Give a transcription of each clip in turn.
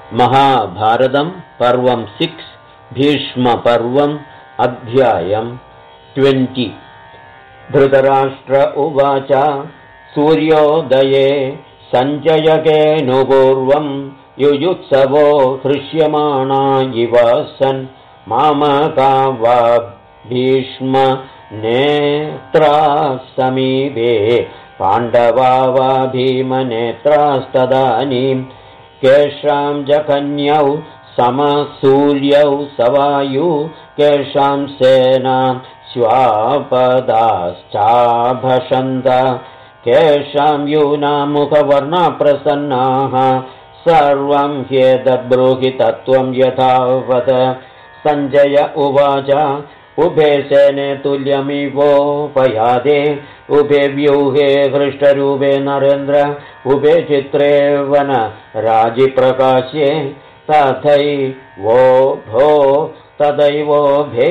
महाभारतं पर्वं 6 भीष्मपर्वम् अध्यायं 20 धृतराष्ट्र उवाच सूर्योदये सञ्जयकेऽनुपूर्वं युयुत्सवो हृष्यमाणा इव सन् मामका वा भीष्म नेत्राः समीपे पाण्डवा वा भीमनेत्रास्तदानीं केषां जघन्यौ समसूर्यौ सवायु केषां सेनां श्वापदाश्चाभषन्त केषां यूनां मुखवर्णाप्रसन्नाः सर्वं ह्येतद्ब्रूहि तत्त्वं यथावत् सञ्जय उवाच उभे सेने तुल्यमिवोपयादे उभे व्यूहे हृष्टरूपे नरेन्द्र उभे चित्रे वन राजिप्रकाश्ये तथैवोभे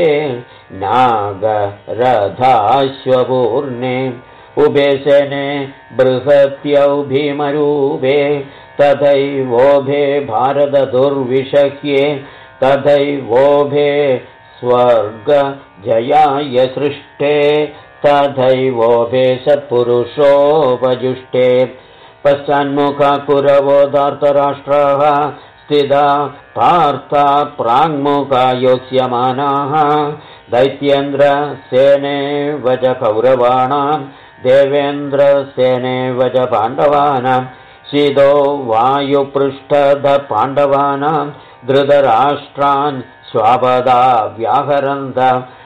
नागरथाश्वपूर्णे उभे सेने बृहत्यौ भीमरूपे तथैवोभे भारतदुर्विषह्ये तथैवोभे स्वर्गजयाय सृष्टे तथैवोभे सत्पुरुषोपजुष्टे पश्चान्मुखा कुरवो धार्तराष्ट्राः स्थिता पार्था प्राङ्मुखा योत्स्यमानाः दैत्येन्द्रसेने वच कौरवाणां देवेन्द्रसेने वच पाण्डवानां शीतो वायुपृष्ठध पाण्डवानां धृतराष्ट्रान् स्वापदा व्याहरन्त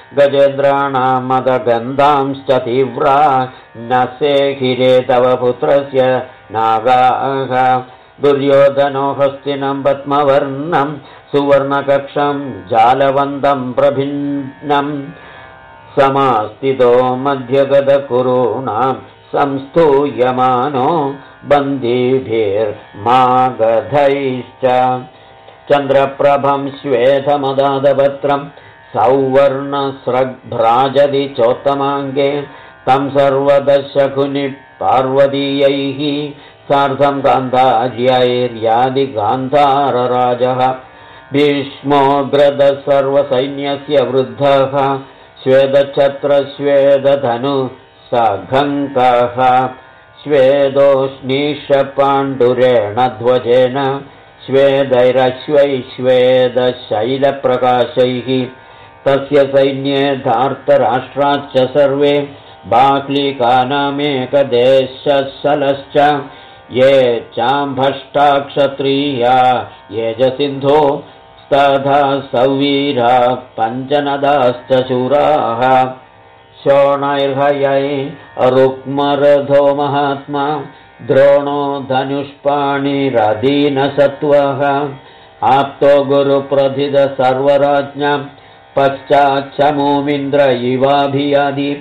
गजेन्द्राणामदगन्धांश्च तीव्रा न सेहिरे तव पुत्रस्य नागाः दुर्योधनो हस्तिनं पद्मवर्णं सुवर्णकक्षं जालवन्तं प्रभिन्नं समास्थितो मध्यगतकुरूणां संस्तूयमानो बन्दिभिर्मागधैश्च चन्द्रप्रभं श्वेतमदादपत्रं सौवर्णस्रग्भ्राजति चोत्तमाङ्गे तं सर्वदशकुनि पार्वतीयैः सार्धं गान्धार्यैर्यादिगान्धारराजः भीष्मोऽग्रदः सर्वसैन्यस्य वृद्धः श्वेतच्छत्रश्वेतधनुसघङ्कः श्वेदोष्णीषपाण्डुरेण ध्वजेन श्वेदैरश्वैश्वेदशैलप्रकाशैः तस्य सैन्ये धार्तराष्ट्राश्च सर्वे बाक्लिकानामेकदेशसलश्च ये चाम्भष्टाक्षत्रिया ये च सिन्धो तथा सौवीरा पञ्चनदाश्च शूराः शोणैर्हयै रुक्मरथो महात्मा द्रोणो धनुष्पाणिरधीनसत्त्वः आप्तो गुरुप्रथित सर्वराज्ञां पश्चाच्चमूमिन्द्र इवाभियादि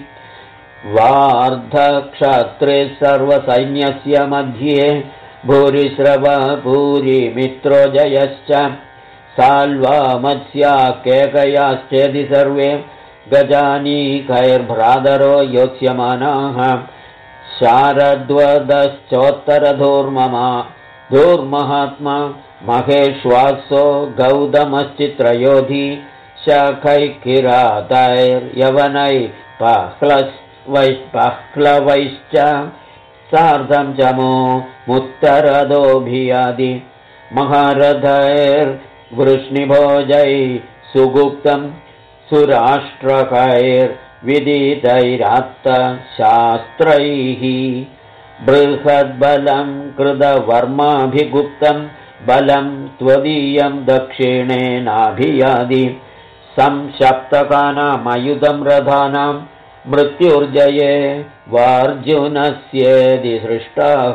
वार्धक्षत्रे सर्वसैन्यस्य मध्ये भूरिश्रव भूरिमित्रो जयश्च साल्वा मत्स्या केकयाश्चेति सर्वे गजानीकैर्भ्रातरो योत्स्यमानाः शारद्वदश्चोत्तरधूर्महात्मा महेश्वासो गौतमश्चित्रयोधी शाखैकिरातैर्यवनैः सार्धं चमो मुत्तरदोभियादि महारथैर्वृष्णिभोजैः सुगुप्तं सुराष्ट्रकैर्विदितैरात्तशास्त्रैः बृहद्बलं कृतवर्माभिगुप्तं बलं त्वदीयं दक्षिणेनाभियादि संशप्तकानामयुधं रथानां मृत्युर्जये वार्जुनस्येदि सृष्टाः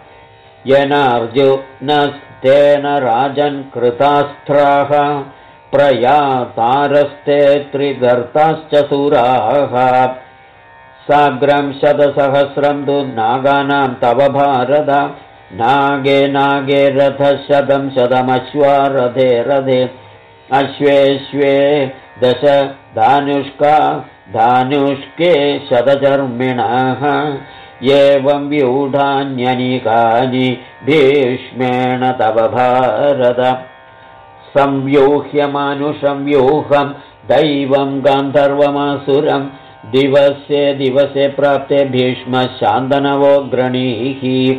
येनार्जुनस्तेन राजन् कृतास्त्राः प्रयातारस्ते त्रिगर्ताश्च शूराः साग्रं शतसहस्रं तु नागानां तव भारत नागे नागे रथशतं शतमश्वा रथे रथे अश्वेश्वे दश धानुष्का धानुष्के शतचर्मिणः एवं व्यूढान्यनिकानि भीष्मेण तव भारत संव्यूह्यमानुषं व्यूहं दैवं गान्धर्वमासुरं दिवसे प्राप्ते भीष्मः शान्तनवोऽग्रणीः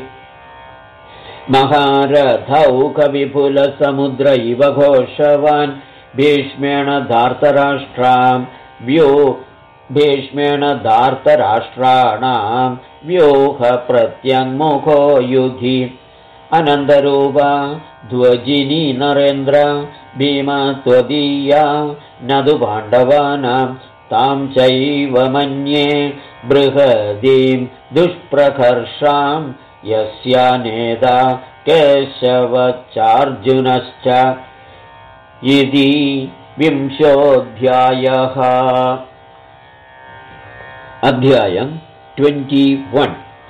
महारथौकविपुलसमुद्र इव घोषवान् भीष्मेण धार्तराष्ट्राणां व्यूहप्रत्यङ्मुखो युधि अनन्तरूपा ध्वजिनी नरेन्द्र भीमा त्वदीया नदु पाण्डवानां तां चैव मन्ये बृहदीं दुष्प्रकर्षां यस्या नेता केशवश्चार्जुनश्च इति 20ोऽध्यायः। अध्यायं 21।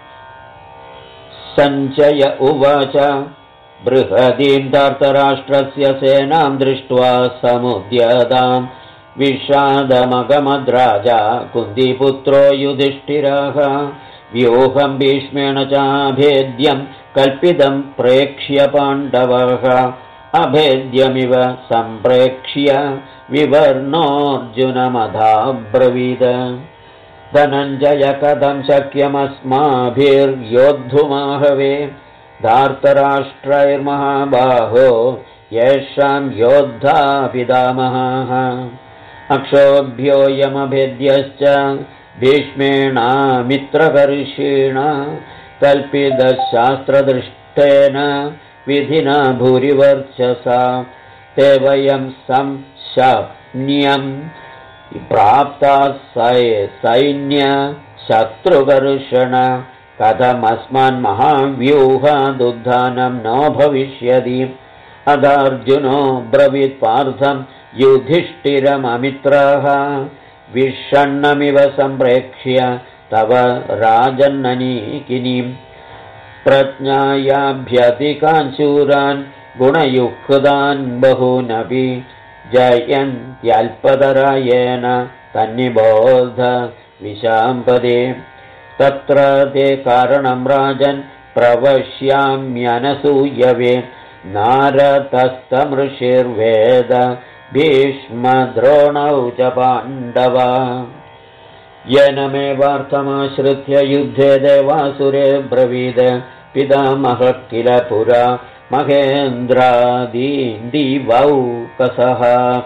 सञ्जय उवाच बृहदीं धार्तराष्ट्रस्य सेनां दृष्ट्वा समुद्यतां विषादमगमद्राजा कुन्तीपुत्रो युधिष्ठिरः व्यूहं भीष्मेण चाभेद्यं कल्पितं प्रेक्ष्य पाण्डवः अभेद्यमिव सम्प्रेक्ष्य विवर्णोऽर्जुनमधाब्रवीद धनञ्जय कथं शक्यमस्माभिर्योद्धुमाहवे धार्तराष्ट्रैर्महाबाहो येषां योद्धा पितामहः अक्षोभ्योऽयमभेद्यश्च भीष्मेणामित्रकर्षेण कल्पितशास्त्रदृष्टेन विधिना भूरिवर्चसा ते वयं संशप्न्यं प्राप्ता सैन्य शत्रुकर्षण कथमस्मान् महाव्यूहादुद्धानं न भविष्यति अदार्जुनो ब्रवीत् पार्थं युधिष्ठिरममित्रः विषण्णमिव सम्प्रेक्ष्य तव राजन्ननीकिनीं प्रज्ञायाभ्यधिकान् शूरान् गुणयुक्तान् बहूनपि जयन्त्यल्पतरायेन तन्निबोध विशाम्पदे तत्र ते कारणं राजन् प्रवक्ष्याम्यनसूयवे नारदस्तमृषिर्वेद भीष्मद्रोणौ च पाण्डवा येन मे वार्तमाश्रित्य युद्धे देवासुरे ब्रवीद पितामहः किल पुरा महेन्द्रादीन्दिवौकसः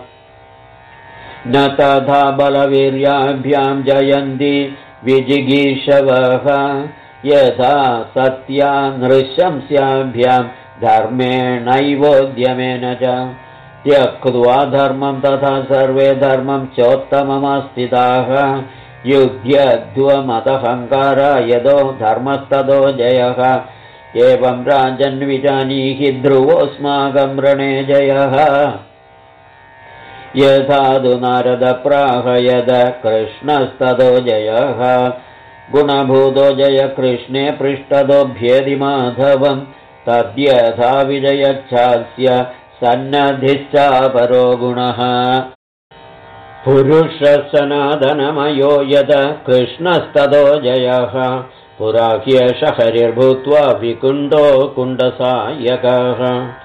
न तथा बलवीर्याभ्यां जयन्ति विजिगीषवः यथा सत्या नृशंस्याभ्यां धर्मेणैवोद्यमेन च त्यक्त्वा धर्मं तथा सर्वे धर्मं चोत्तममास्थिताः युध्यध्वमदहङ्कारा यदो धर्मस्तदो जयः एवं राजन्विजानीहि ध्रुवोऽस्माकं रणे जयः यथा तु नारद प्राह यद कृष्णस्तदो जयः गुणभूतो जय कृष्णे पृष्ठदोऽभ्येदि माधवं तद्यथा विजयच्छास्य सन्नधिश्चापरो गुणः पुरुषसनातनमयो यद कृष्णस्तदो जयः पुराह्येष हरिर्भूत्वा विकुण्डो कुण्डसायकः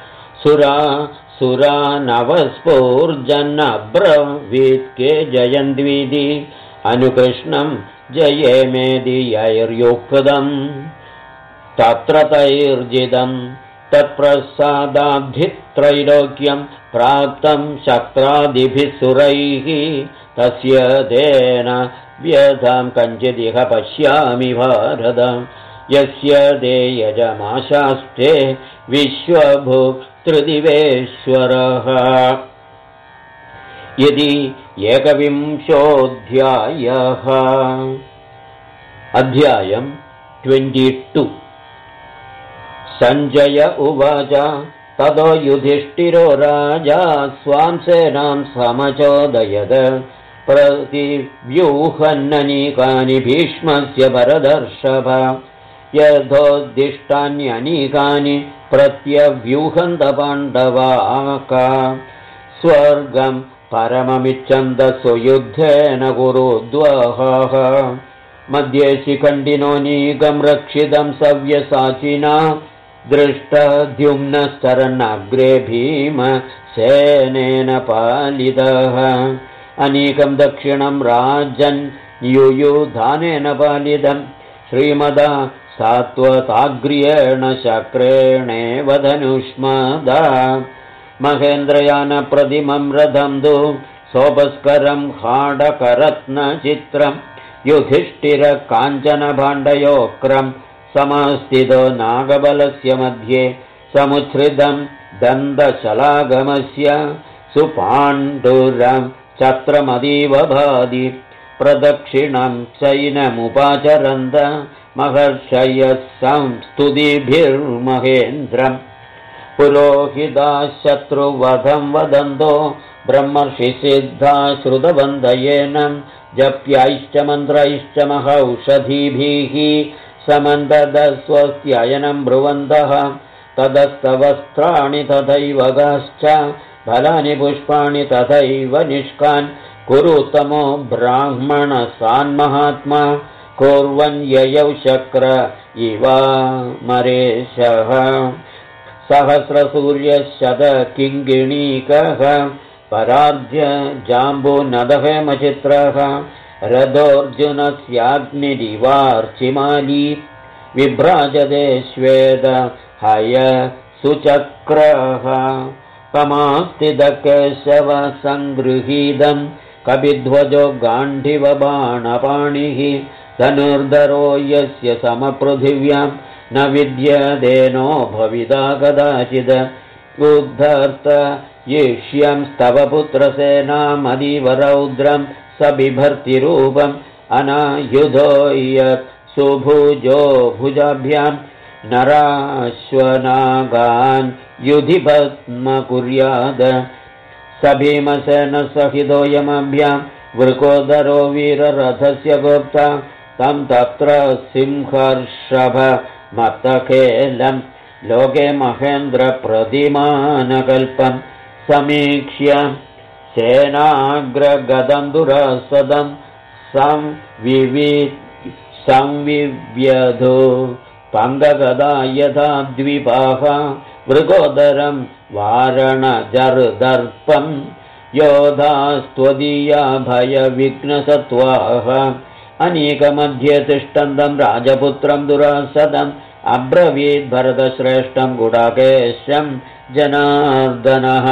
सुरा नवस्फूर्जन्नब्रवीत् के जयन्त्विधि अनुकृष्णं जयेमेदि यैर्युक्तं तत्र तैर्जितं तत्प्रसादाब्धित्रैलोक्यं प्राप्तं शक्त्रादिभिः सुरैः तस्य तेन व्यथां कञ्चिदिह पश्यामि भारत यस्य ते यजमाशास्ते विश्वभुक्तृदिवेश्वरः यदि 21ोऽध्यायः। अध्यायं 22। सञ्जय उवाच ततो युधिष्ठिरो राजा स्वां सेनां समचोदयद प्रतिव्यूहन्ननीकानि भीष्मस्य परदर्शभ यथोद्दिष्टान्यनीकानि प्रत्यव्यूहन्त पाण्डवाका स्वर्गं परममिच्छन्द सुयुद्धेन कुरुद्वहः मध्ये शिखण्डिनोनीकं रक्षितं सव्यसाचिना दृष्टद्युम्नश्चरन्नग्रे भीमसेनेन पालितः अनीकं दक्षिणं राजन् युयुधानेन पालितं श्रीमदा सात्वताग्र्येण शक्रेणेव धनुष्मदा महेन्द्रयानप्रतिमं रथं तु सोपस्करं हाडकरत्नचित्रं युधिष्ठिरकाञ्चनभाण्डयोक्रं समस्थितो नागबलस्य मध्ये समुच्छ्रितं दन्तशलागमस्य सुपाण्डुरं छत्रमतीव भाति प्रदक्षिणं चैनमुपाचरन्त महर्षयः संस्तुतिभिर्महेन्द्रम् पुरोहिताः शत्रुवधं वदन्तो ब्रह्मर्षिसिद्धा श्रुतवन्दयेन जप्यैश्च मन्त्रैश्च महौषधीभिः समन्ददस्वस्त्ययनं ब्रुवन्तः तदस्तवस्त्राणि तथैव गाश्च फलानि पुष्पाणि तथैव निष्कान् कुरुतमो ब्राह्मणसान्महात्मा कुर्वन् ययौ शक्र इव मरेशः सहस्रसूर्यशतकिङ्गिणीकः परार्ध्य जाम्बूनदहेमचित्रः रथोऽर्जुनस्याग्निरिवार्चिमाली विभ्राजते श्वेत हय सुचक्रः कमास्तिदकेशव सङ्गृहीतं कपिध्वजो गाण्डिवबाणपाणिः धनुर्धरो यस्य समपृथिव्यां न विद्यदेनो भविता कदाचिद उद्धर्त येष्यं स्तव पुत्रसेनामदीव रौद्रं स बिभर्तिरूपम् अनायुधो यत् सुभुजो भुजाभ्यां नराश्वनागान् युधिपद्म कुर्याद स भीमसेनसहितो यमभ्यां वृकोदरो वीररथस्य गोप्ता तं तत्र सिंहर्षभमत्तखेलं लोके महेन्द्रप्रतिमानकल्पं समीक्ष्य सेनाग्रगदं दुरासदं संविव्यधो पङ्गगदा यथा द्विपाः वृकोदरं वारणजर्दर्पं योधास्त्वदीया भयविघ्नसत्त्वाः अनीकमध्ये तिष्ठन्तं राजपुत्रं दुरासदम् अब्रवीद् भरतश्रेष्ठं गुडाकेशं जनार्दनः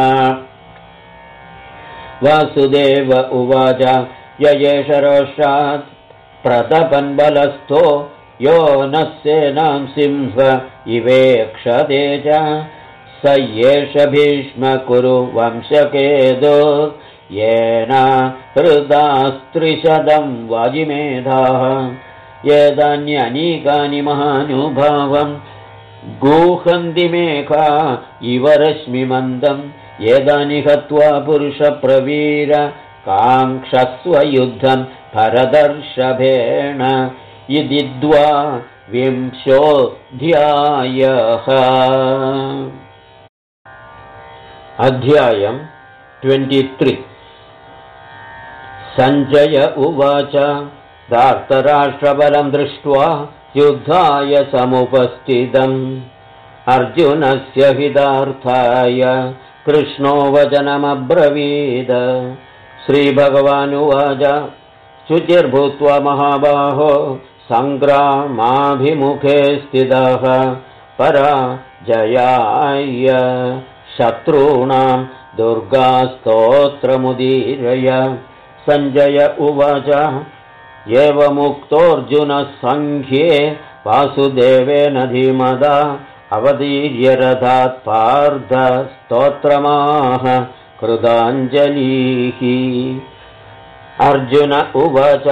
वासुदेव उवाच ययेष रोषात् प्रतपन् बलस्थो यो नः सेनां सिंह इवेक्षते च स एष भीष्म कुरु वंशकेदो येन हृदास्त्रिशतं वाजिमेधाः एतान्यनीकानि महानुभावं गूहन्ति मेघा इव रश्मिमन्दं एतानि हत्वा पुरुषप्रवीर काङ्क्षस्व युद्धं भरतर्षभेण इति 12विंशोऽध्यायः। अध्यायम् 23। सञ्जय उवाच धार्तराष्ट्रबलं दृष्ट्वा युद्धाय समुपस्थितम् अर्जुनस्य हितार्थाय कृष्णो वचनमब्रवीद श्रीभगवानुवाच शुचिर्भूत्वा महाबाहो सङ्ग्रामाभिमुखे स्थितः पराजयाय शत्रूणां दुर्गास्तोत्रमुदीरय सञ्जय उवाच एवमुक्तोऽर्जुनः सङ्ख्ये वासुदेवेन धीमता अवतीर्य रथात् पार्थ स्तोत्रमाह कृताञ्जलिः। अर्जुन उवाच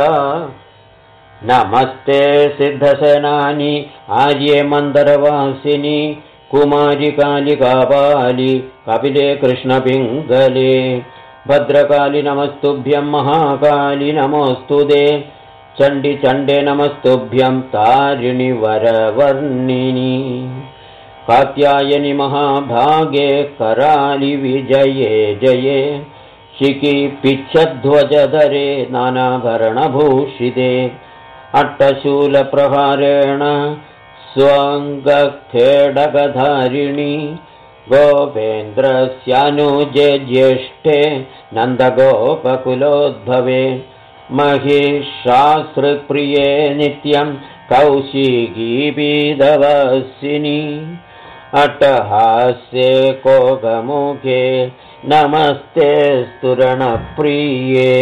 नमस्ते सिद्धसेनानि आर्ये मन्दरवासिनि कुमारि कालिकापालि कपिले कृष्णपिङ्गले भद्रकाली नमस्तुभ्यं महाकाली नमोऽस्तुते चण्डि चण्डे नमस्तुभ्यं तारिणि वरवर्णिनि कात्यायनि महाभागे करालि विजये जये शिखि पिच्छध्वजधरे नानाभरणभूषिते अट्टशूलप्रहारेण स्वाङ्गखेडकधारिणी गोपेन्द्रस्यानुजे ज्येष्ठे नन्दगोपकुलोद्भवे महिषासृप्रिये नित्यं कौशिकीपीदवासिनी अट्टहास्ये कोगमुखे नमस्ते स्तुरणप्रिये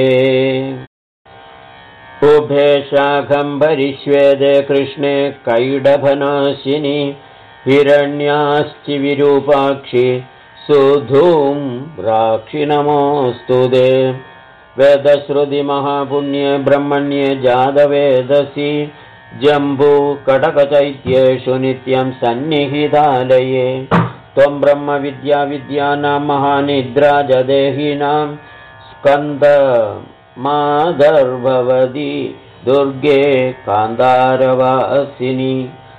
उभे शाकम्भरिश्वेदे कृष्णे कैडभनाशिनि हिरण्याश्चि विरूपाक्षि सुधूम्राक्षि नमोऽस्तु ते वेदश्रुतिमहापुण्ये ब्रह्मण्ये जातवेदसि जम्बूकडकचैत्येषु नित्यं सन्निहितालये त्वं ब्रह्मविद्याविद्यानां महानिद्राजदेहिनां स्कन्दमादर्भवति दुर्गे कान्तारवासिनी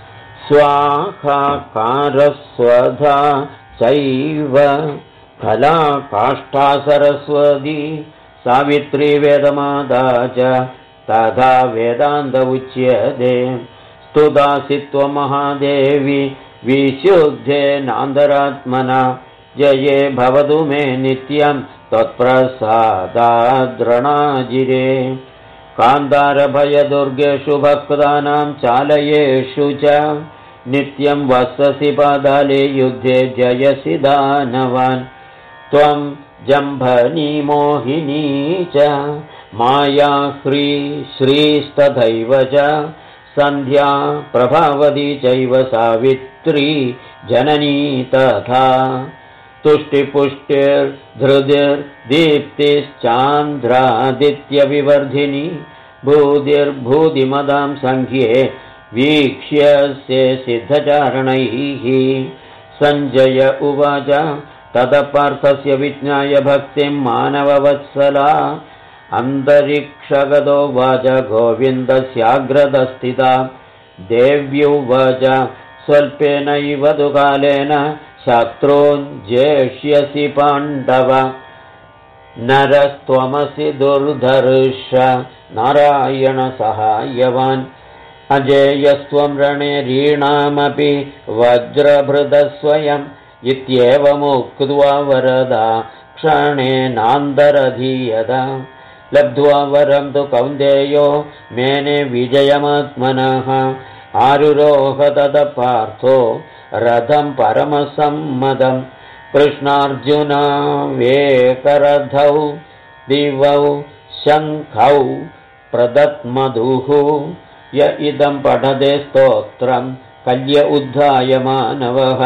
स्वाहाकारस्वधा चैव कला काष्ठा सरस्वती सावित्री वेदमाता च तथा वेदान्त उच्यते स्तुतासि त्वमहादेवी विशुद्धेनान्तरात्मना जये भवतु मे नित्यं त्वत्प्रसादाद्रणाजिरे कान्तारभयदुर्गेषु भक्तानां चालयेषु च नित्यं वससि पादाले युद्धे जयसि दानवान् त्वं जम्भनी मोहिनी च माया श्रीस्तथैव च सन्ध्या प्रभावती चैव सावित्री जननी तथा तुष्टिपुष्टिर्धृतिर्दीप्तिश्चान्द्रादित्यविवर्धिनी भूतिर्भूतिमदां सङ्ख्ये वीक्ष्यसे सिद्धचारणैः सञ्जय उवाच ततः पार्थस्य विज्ञाय भक्तिं मानववत्सला अन्तरिक्षगतो वाच गोविन्दस्याग्रदस्थिता देव्युवाच स्वल्पेनैव तु कालेन शत्रून् जेष्यसि पाण्डव नरस्त्वमसि दुर्धर्ष नारायणसहायवान् अजेयस्त्वं रणे रीणामपि वज्रभृतस्वयम् इत्येवमुक्त्वा वरदा क्षणेनान्तरधीयत लब्ध्वा वरं तु कौन्तेयो मेने विजयमात्मनः आरुरोह ततः पार्थो रथं परमसम्मतं कृष्णार्जुना वेकरथौ दिवौ शङ्खौ प्रदत्मधुः य इदं पठते स्तोत्रं कल्य उद्धाय मानवः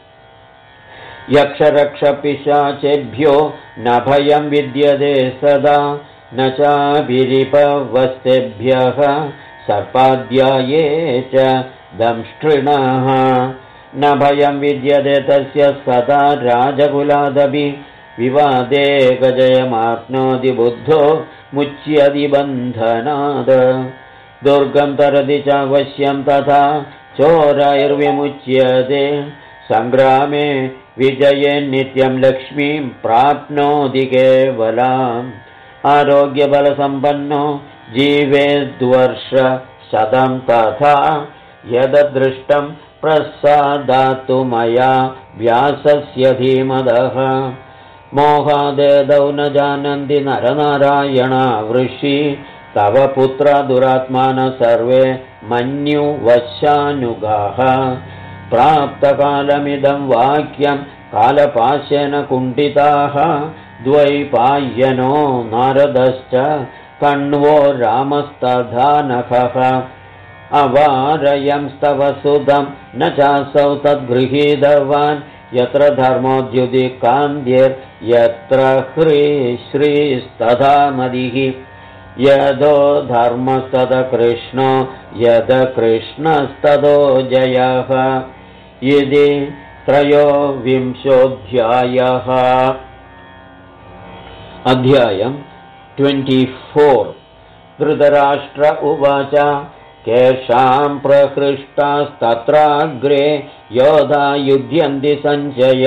यक्षरक्षपिशाचेभ्यो न भयं विद्यते सदा न चाभिरिपवस्तेभ्यः सर्पाद्याये च दंष्ट्रिणः न भयं विद्यते तस्य सदा राजकुलादपि विवादे गजयमाप्नोति बुद्धो मुच्यति बन्धनात् दुर्गं तरति चावश्यं तथा चोरैर्विमुच्यते सङ्ग्रामे विजये नित्यं लक्ष्मीं प्राप्नोति केवलाम् आरोग्यबलसम्पन्नो जीवेद्वर्षशतं तथा यददृष्टं प्रसादातु मया व्यासस्य धीमदः मोहादेदौ न जानन्ति नरनारायणा वृषि तव पुत्रा दुरात्मानः सर्वे मन्युवशानुगाः प्राप्तकालमिदं वाक्यं कालपाशेन कुण्ठिताः द्वैपायनो नारदश्च कण्वो रामस्तथा नखः अवारयंस्तव सुतं न चासौ तद्गृहीतवान् यत्र धर्मोद्युतिकान्त्यर्यत्र श्रीस्तथा मदिः यदो धर्मस्तद कृष्णो यद कृष्णस्तदो जयः इति 23 अध्यायम् 24 धृतराष्ट्र उवाच केषां प्रहृष्टास्तत्राग्रे योधा युध्यन्ति सञ्जय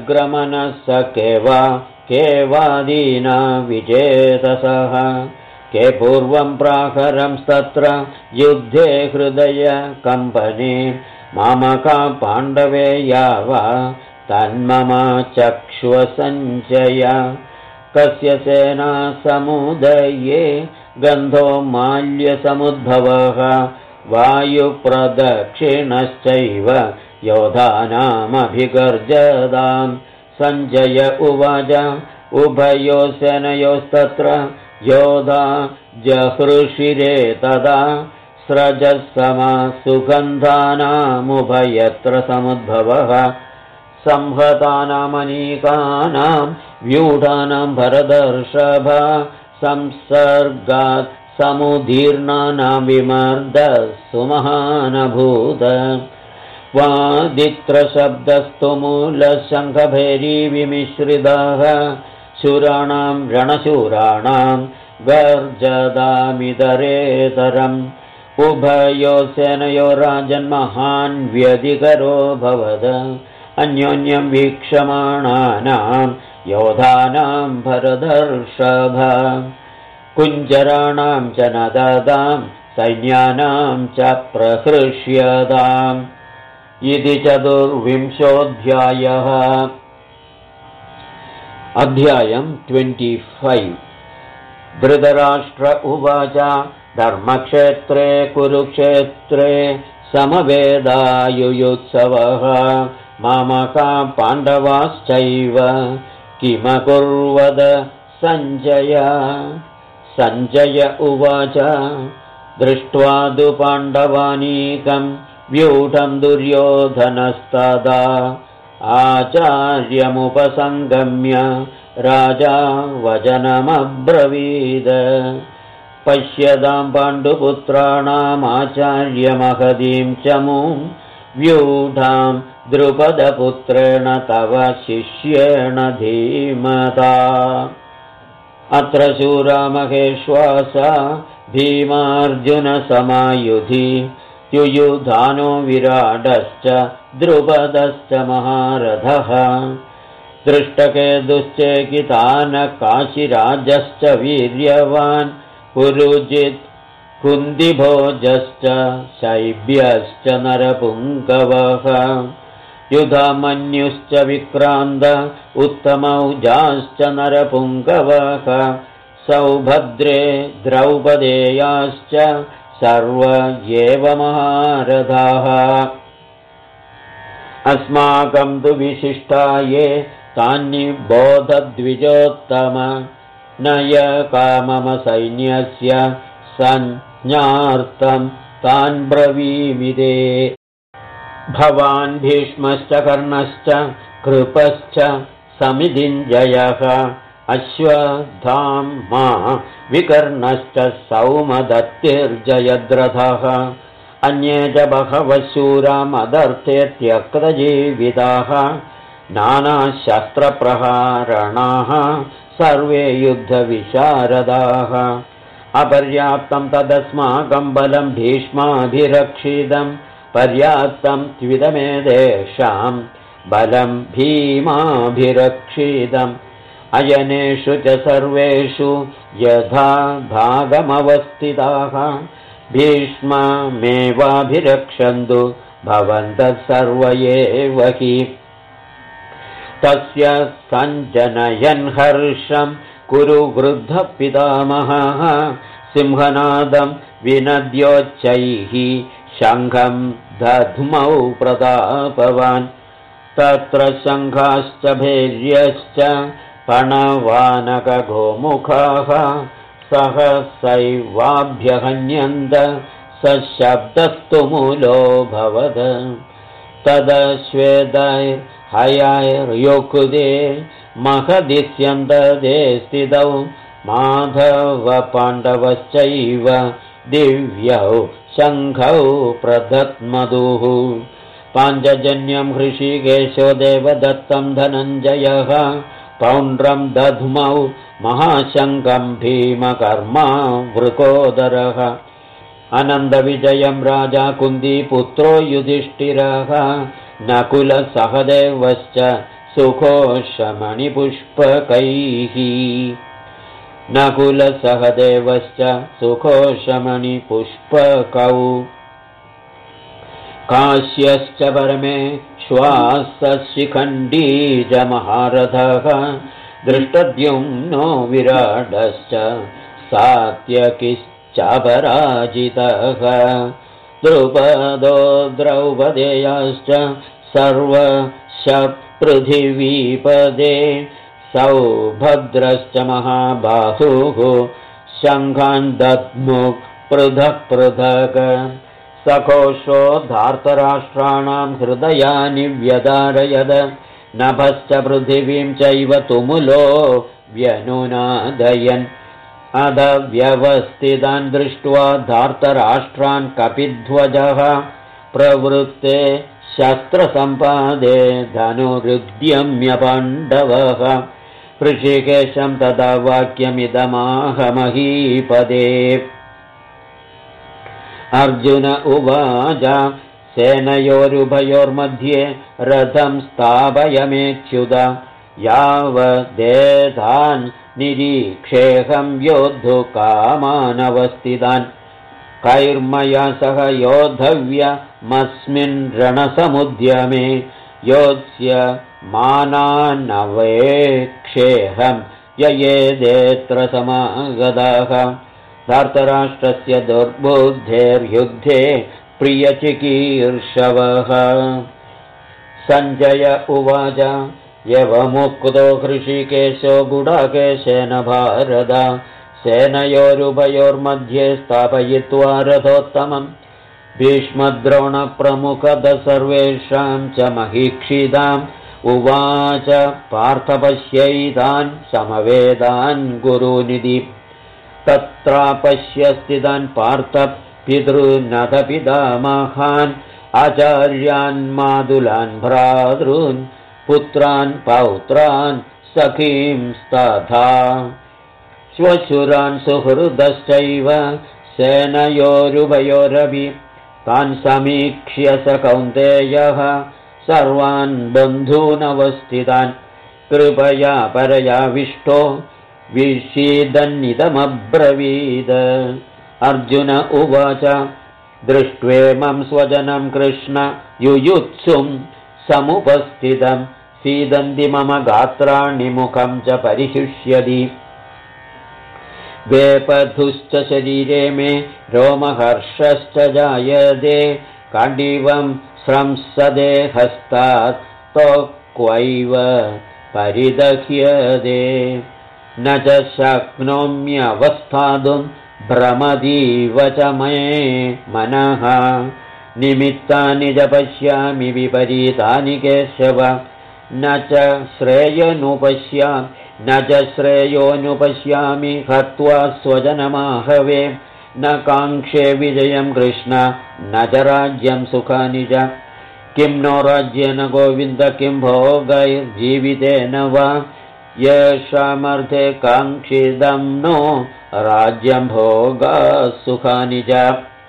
उदग्रमनः स केवादीना विजेतसः के पूर्वं प्राहरंस्तत्र युद्धे हृदय कम्पने मामका पाण्डवे यावा तन्मम चक्ष्वसञ्चय कस्य सेना समुदये गन्धो माल्यसमुद्भवः वायुप्रदक्षिणश्चैव योधानामभिगर्जदां सञ्जय उवाच उभयोः सेनयोस्तत्र योधा जहृषिरे तदा स्रजसमा सुगन्धानामुभयत्र समुद्भवः संहतानामनीकानां व्यूढानां भरदर्षभ संसर्गात् समुदीर्णानां विमर्दः सुमहानभूत वादित्रशब्दस्तु मूलशङ्खभैरी विमिश्रिताः शूराणां रणशूराणां गर्जदामितरेतरम् उभयोः सेनयोः राजन्महान् व्यधिकरो भवद अन्योन्यं वीक्षमाणानां योधानां भरदर्षभ कुञ्जराणां च नददां सैन्यानां च प्रहृष्यताम् इति 24 अध्यायं 25 धृतराष्ट्र उवाच धर्मक्षेत्रे कुरुक्षेत्रे समवेदायुयुत्सवः मामका पाण्डवाश्चैव किमकुर्वद सञ्जय सञ्जय उवाच दृष्ट्वा तु पाण्डवानीकं व्यूढं दुर्योधनस्तदा आचार्यमुपसङ्गम्य राजा वचनमब्रवीद पश्यतां पाण्डुपुत्राणामाचार्यमहतीं चमुं व्यूढां द्रुपदपुत्रेण तव शिष्येण धीमता अत्र शूरा महेश्वासा भीमार्जुनसमायुधि युयुधानो विराडश्च द्रुपदश्च महारथः दृष्टकेतुश्चेकितानकाशिराजश्च वीर्यवान् पुरुजित् कुन्दिभोजश्च शैब्यश्च नरपुङ्गवः युधामन्युश्च विक्रान्त उत्तमौजाश्च नरपुङ्गवः सौभद्रे द्रौपदेयाश्च सर्व एव महारथाः अस्माकं तु विशिष्टा ये तान्निबोधद्विजोत्तम नयका मम सैन्यस्य संज्ञार्थं तान् ब्रवीमिदे भवान् भीष्मश्च कर्णश्च कृपश्च समिदिञ्जयः अश्वत्थामा विकर्णश्च सौमदत्तिर्जयद्रथः अन्ये च बहवः शूरा मदर्थे त्यक्तजीविताः नानाशस्त्रप्रहारणाः सर्वे युद्धविशारदाः अपर्याप्तं तदस्माकं बलं भीष्माभिरक्षितं पर्याप्तं त्विदमेतेषां बलं भीमाभिरक्षितम् अयनेषु च सर्वेषु यथा भागमवस्थिताः भीष्ममेवाभिरक्षन्तु भवन्तः सर्व एव हि तस्य सञ्जनयन् हर्षं कुरु वृद्धः पितामहः सिंहनादं विनद्योच्चैः शङ्खं दध्मौ प्रतापवान् तत्र शङ्खाश्च भैर्यश्च पणवानकगोमुखाः सहसैवाभ्यहन्यन्त सशब्दस्तु मूलो भवद तदश्वेतैर्हयैर्युक्ते महदिस्यन्तदे स्थितौ माधवपाण्डवश्चैव दिव्यौ शङ्खौ प्रदत्मदुः पाञ्चजन्यं हृषीकेशो देवदत्तं धनञ्जयः पौण्ड्रं दध्मौ महाशङ्खं भीमकर्मा वृकोदरः अनन्दविजयं राजा कुन्दीपुत्रो युधिष्ठिरः नकुलसहदेवश्च सुघोषमणिपुष्पकैः नकुलसहदेवश्च सुघोषमणिपुष्पकौ काश्यश्च परमेश्वासशिखण्डी च महारथः दृष्टद्युम्नो विराडश्च सात्यकिश्चापराजितः द्रुपदो द्रौपदेयाश्च सर्वश पृथिवीपदे सौभद्रश्च महाबाहुः शङ्खान् दद्मुः पृथक् पृथक् सघोषो धार्तराष्ट्राणां हृदयानि व्यदारयद नभश्च पृथिवीं चैव तुमुलो व्यनुनादयन् अध व्यवस्थितान् दृष्ट्वा धार्तराष्ट्रान् कपिध्वजः प्रवृत्ते शस्त्रसम्पादे धनुरुद्यम्य पाण्डवः ऋषिकेशं तदा वाक्यमिदमाह महीपदे अर्जुन उवाच सेनयोरुभयोर्मध्ये रथं स्थापयमेच्युत यावदेतान् निरीक्षेऽहं योद्धुकामानवस्थितान् कैर्मया सह योद्धव्यमस्मिन् रणसमुद्यमे योत्स्यमानानवेक्षेऽहं ययेदेऽत्र समागताः धार्तराष्ट्रस्य दुर्बुद्धेर्युद्धे प्रियचिकीर्षवः सञ्जय उवाच एवमुक्तो हृषीकेशो गुडाकेशेन भारत सेनयोरुभयोर्मध्ये स्थापयित्वा रथोत्तमम् भीष्मद्रोणप्रमुखतः सर्वेषां च महीक्षिताम् उवाच पार्थपश्यैतान् समवेदान् गुरूनिधि तत्रापश्य स्थितान् पार्थ पितॄनथ पितामहान् आचार्यान् मातुलान् भ्रातॄन् पुत्रान् पौत्रान् सखींस्तथा श्वशुरान् सुहृदश्चैव सेनयोरुभयोरपि तान् समीक्ष्य स कौन्तेयः सर्वान् बन्धूनवस्थितान् कृपया परयाविष्टो विषीदन्निदमब्रवीद अर्जुन उवाच दृष्ट्वेमं स्वजनं कृष्ण युयुत्सुं समुपस्थितं सीदन्ति मम गात्राणि मुखं च परिशुष्यति वेपथुश्च शरीरे मे रोमहर्षश्च जायते काण्डीवं स्रंसदे हस्तात् त्वक्वैव परिदह्यते न च शक्नोम्यवस्थातुं भ्रमतीव च मे मनः निमित्तानि च पश्यामि विपरीतानि केशव न च श्रेयोनुपश्यामि हत्वा स्वजनमाहवे न काङ्क्षे विजयं कृष्ण न च राज्यं सुखानि च किं नो राज्येन गोविन्द किं भोगैर्जीवितेन वा येषामर्थे काङ्क्षितं नो राज्यं भोगाः सुखानि च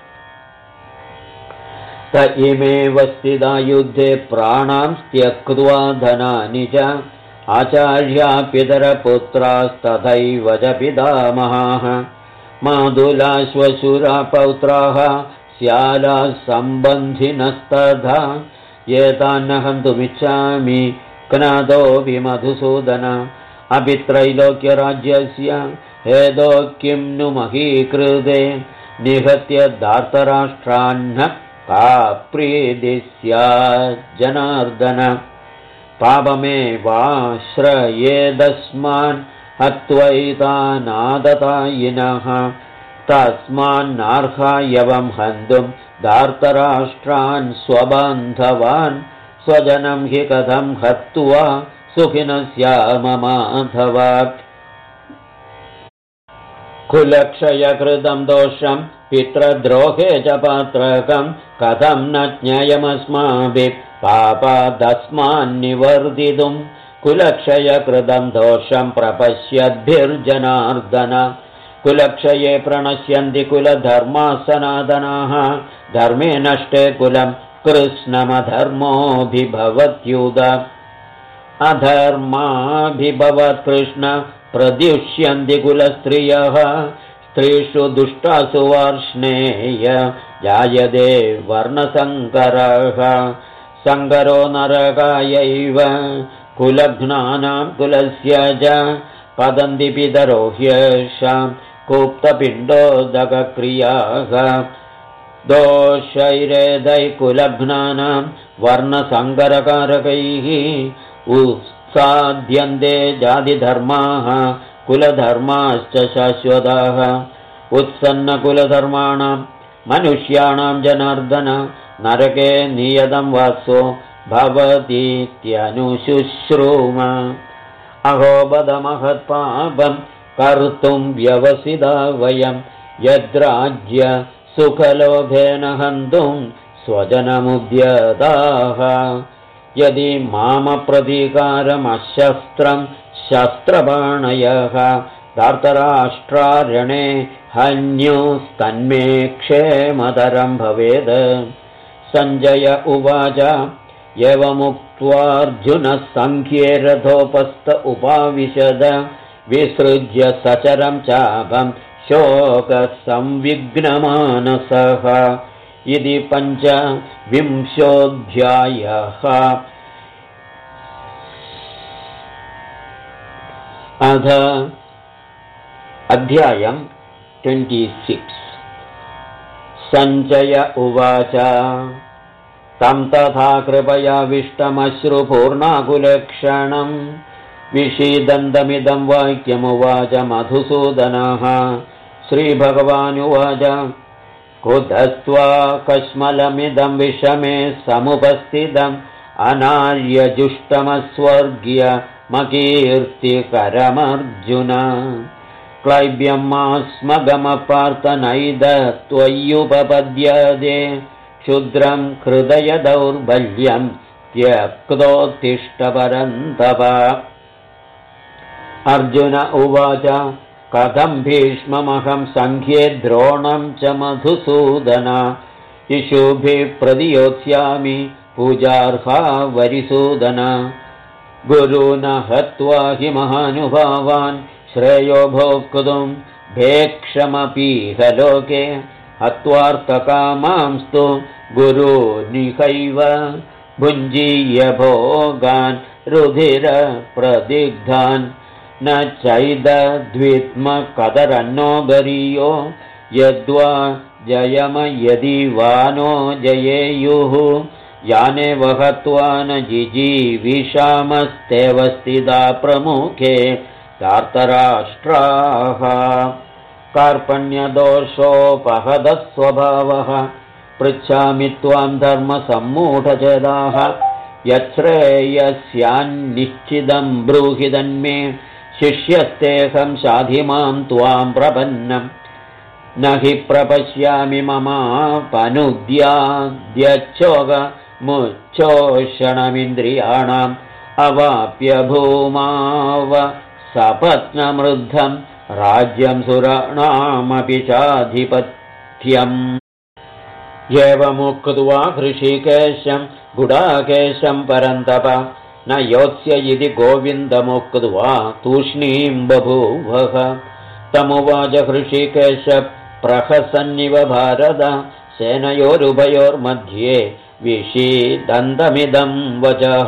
त इमेव स्थिता युद्धे प्राणां त्यक्त्वा धनानि च आचार्या पितरपुत्रास्तथैव च पितामहाः मातुलाश्वशुरा पौत्राः स्यालाः सम्बन्धिनस्तथा एतान्न हन्तुमिच्छामि ज्ञातोऽपि मधुसूदन अपि त्रैलोक्यराज्यस्य हेतो किं नु महीकृते निहत्य धार्तराष्ट्रान्न का प्रीतिः स्यात् जनार्दन पापमेवाश्रयेदस्मान् हत्वैतानादतायिनः तस्मान्नार्हायवं हन्तुं धार्तराष्ट्रान् स्वबान्धवान् स्वजनं हि कथं हत्वा सुखिनः स्याम माधव कुलक्षयकृतं दोषं पितृद्रोहे च पात्रकं कथं न ज्ञेयमस्माभिः पापादस्मान्निवर्तितुं कुलक्षयकृतं दोषं प्रपश्यद्भिर्जनार्दन कुलक्षये प्रणश्यन्ति कुलधर्माः सनातनाः धर्मे नष्टे कुलं कृष्णमधर्मोऽभिभवत्युत अधर्माभिभवत्कृष्ण प्रद्युष्यन्ति कुलस्त्रियः स्त्रीषु दुष्टासु वार्ष्णेय जायते वर्णसङ्करः सङ्करो नरकायैव कुलघ्नानां कुलस्य च पतन्ति पितरो ह्येषां कुप्तपिण्डोदकक्रियाः दोषैरेदै कुलघ्नानां वर्णसङ्करकारकैः उत्साद्यन्ते जातिधर्माः कुलधर्माश्च शाश्वताः उत्सन्नकुलधर्माणां मनुष्याणां जनार्दन नरके नियतं वासो भवतीत्यनुशुश्रूम अहो बदमहत्पापं कर्तुं व्यवसिता वयं यद्राज्य सुखलोभेन हन्तुं स्वजनमुद्यताः यदि मामप्रतीकारमशस्त्रं शस्त्रबाणयः धार्तराष्ट्रारणे हन्युस्तन्मे क्षेमतरं भवेत् सञ्जय उवाच एवमुक्त्वार्जुनः सङ्ख्ये रथोपस्थ उपाविशद विसृज्य सचरं चापं शोकसंविघ्नमानसः इति 25ोऽध्यायः अथ अध्यायं 26 सञ्जय उवाच तं तथा कृपयाविष्टमश्रुपूर्णाकुलक्षणं विषीदन्तमिदं वाक्यमुवाच मधुसूदनः श्रीभगवानुवाच कुतस्त्वा कश्मलमिदं विषमे समुपस्थितम् अनार्यजुष्टमस्वर्ग्यमकीर्तिकरमर्जुन क्लैब्यं मास्मगमपार्थनैद त्वय्युपपद्यते क्षुद्रं हृदय दौर्बल्यं त्यक्तोत्तिष्ठ परन्तप अर्जुन उवाच कथं भीष्ममहं सङ्ख्ये द्रोणं च मधुसूदन इषुभिः प्रतियोत्स्यामि पूजार्हा वरिसूदन गुरुन् हत्वा हि महानुभावान् श्रेयो भोक्तुं भेक्षमपीह लोके हत्वार्थकामांस्तु गुरुनिहैव भुञ्जीय भोगान् रुधिरप्रदिग्धान् न चैदद्वित्मकदरन्नो गरीयो यद्वा जयमयदि वानो जयेयुः याने वहत्वा न जिजीविषामस्तेव स्थिता प्रमुखे धार्तराष्ट्राः कार्पण्यदोषोपहदः स्वभावः पृच्छामि त्वां धर्मसम्मूढचेदाः यच्छ्रेयस्यान्निश्चितं ब्रूहि तन्मे शिष्यस्तेऽहं शाधिमां त्वां प्रपन्नं न हि प्रपश्यामि ममापनुद्याद्यच्छोगमुच्छोषणमिन्द्रियाणाम् अवाप्य भूमाव सपत्नमृद्धं राज्यं सुराणामपि चाधिपत्यम् एवमुक्त्वा हृषीकेशं गुडाकेशं परन्तप न योत्स्य इति गोविन्दमुक्त्वा तूष्णीं बभूवः तमुवाच हृषीकेश प्रहसन्निव भारत सेनयोरुभयोर्मध्ये विषीदन्तमिदं वचः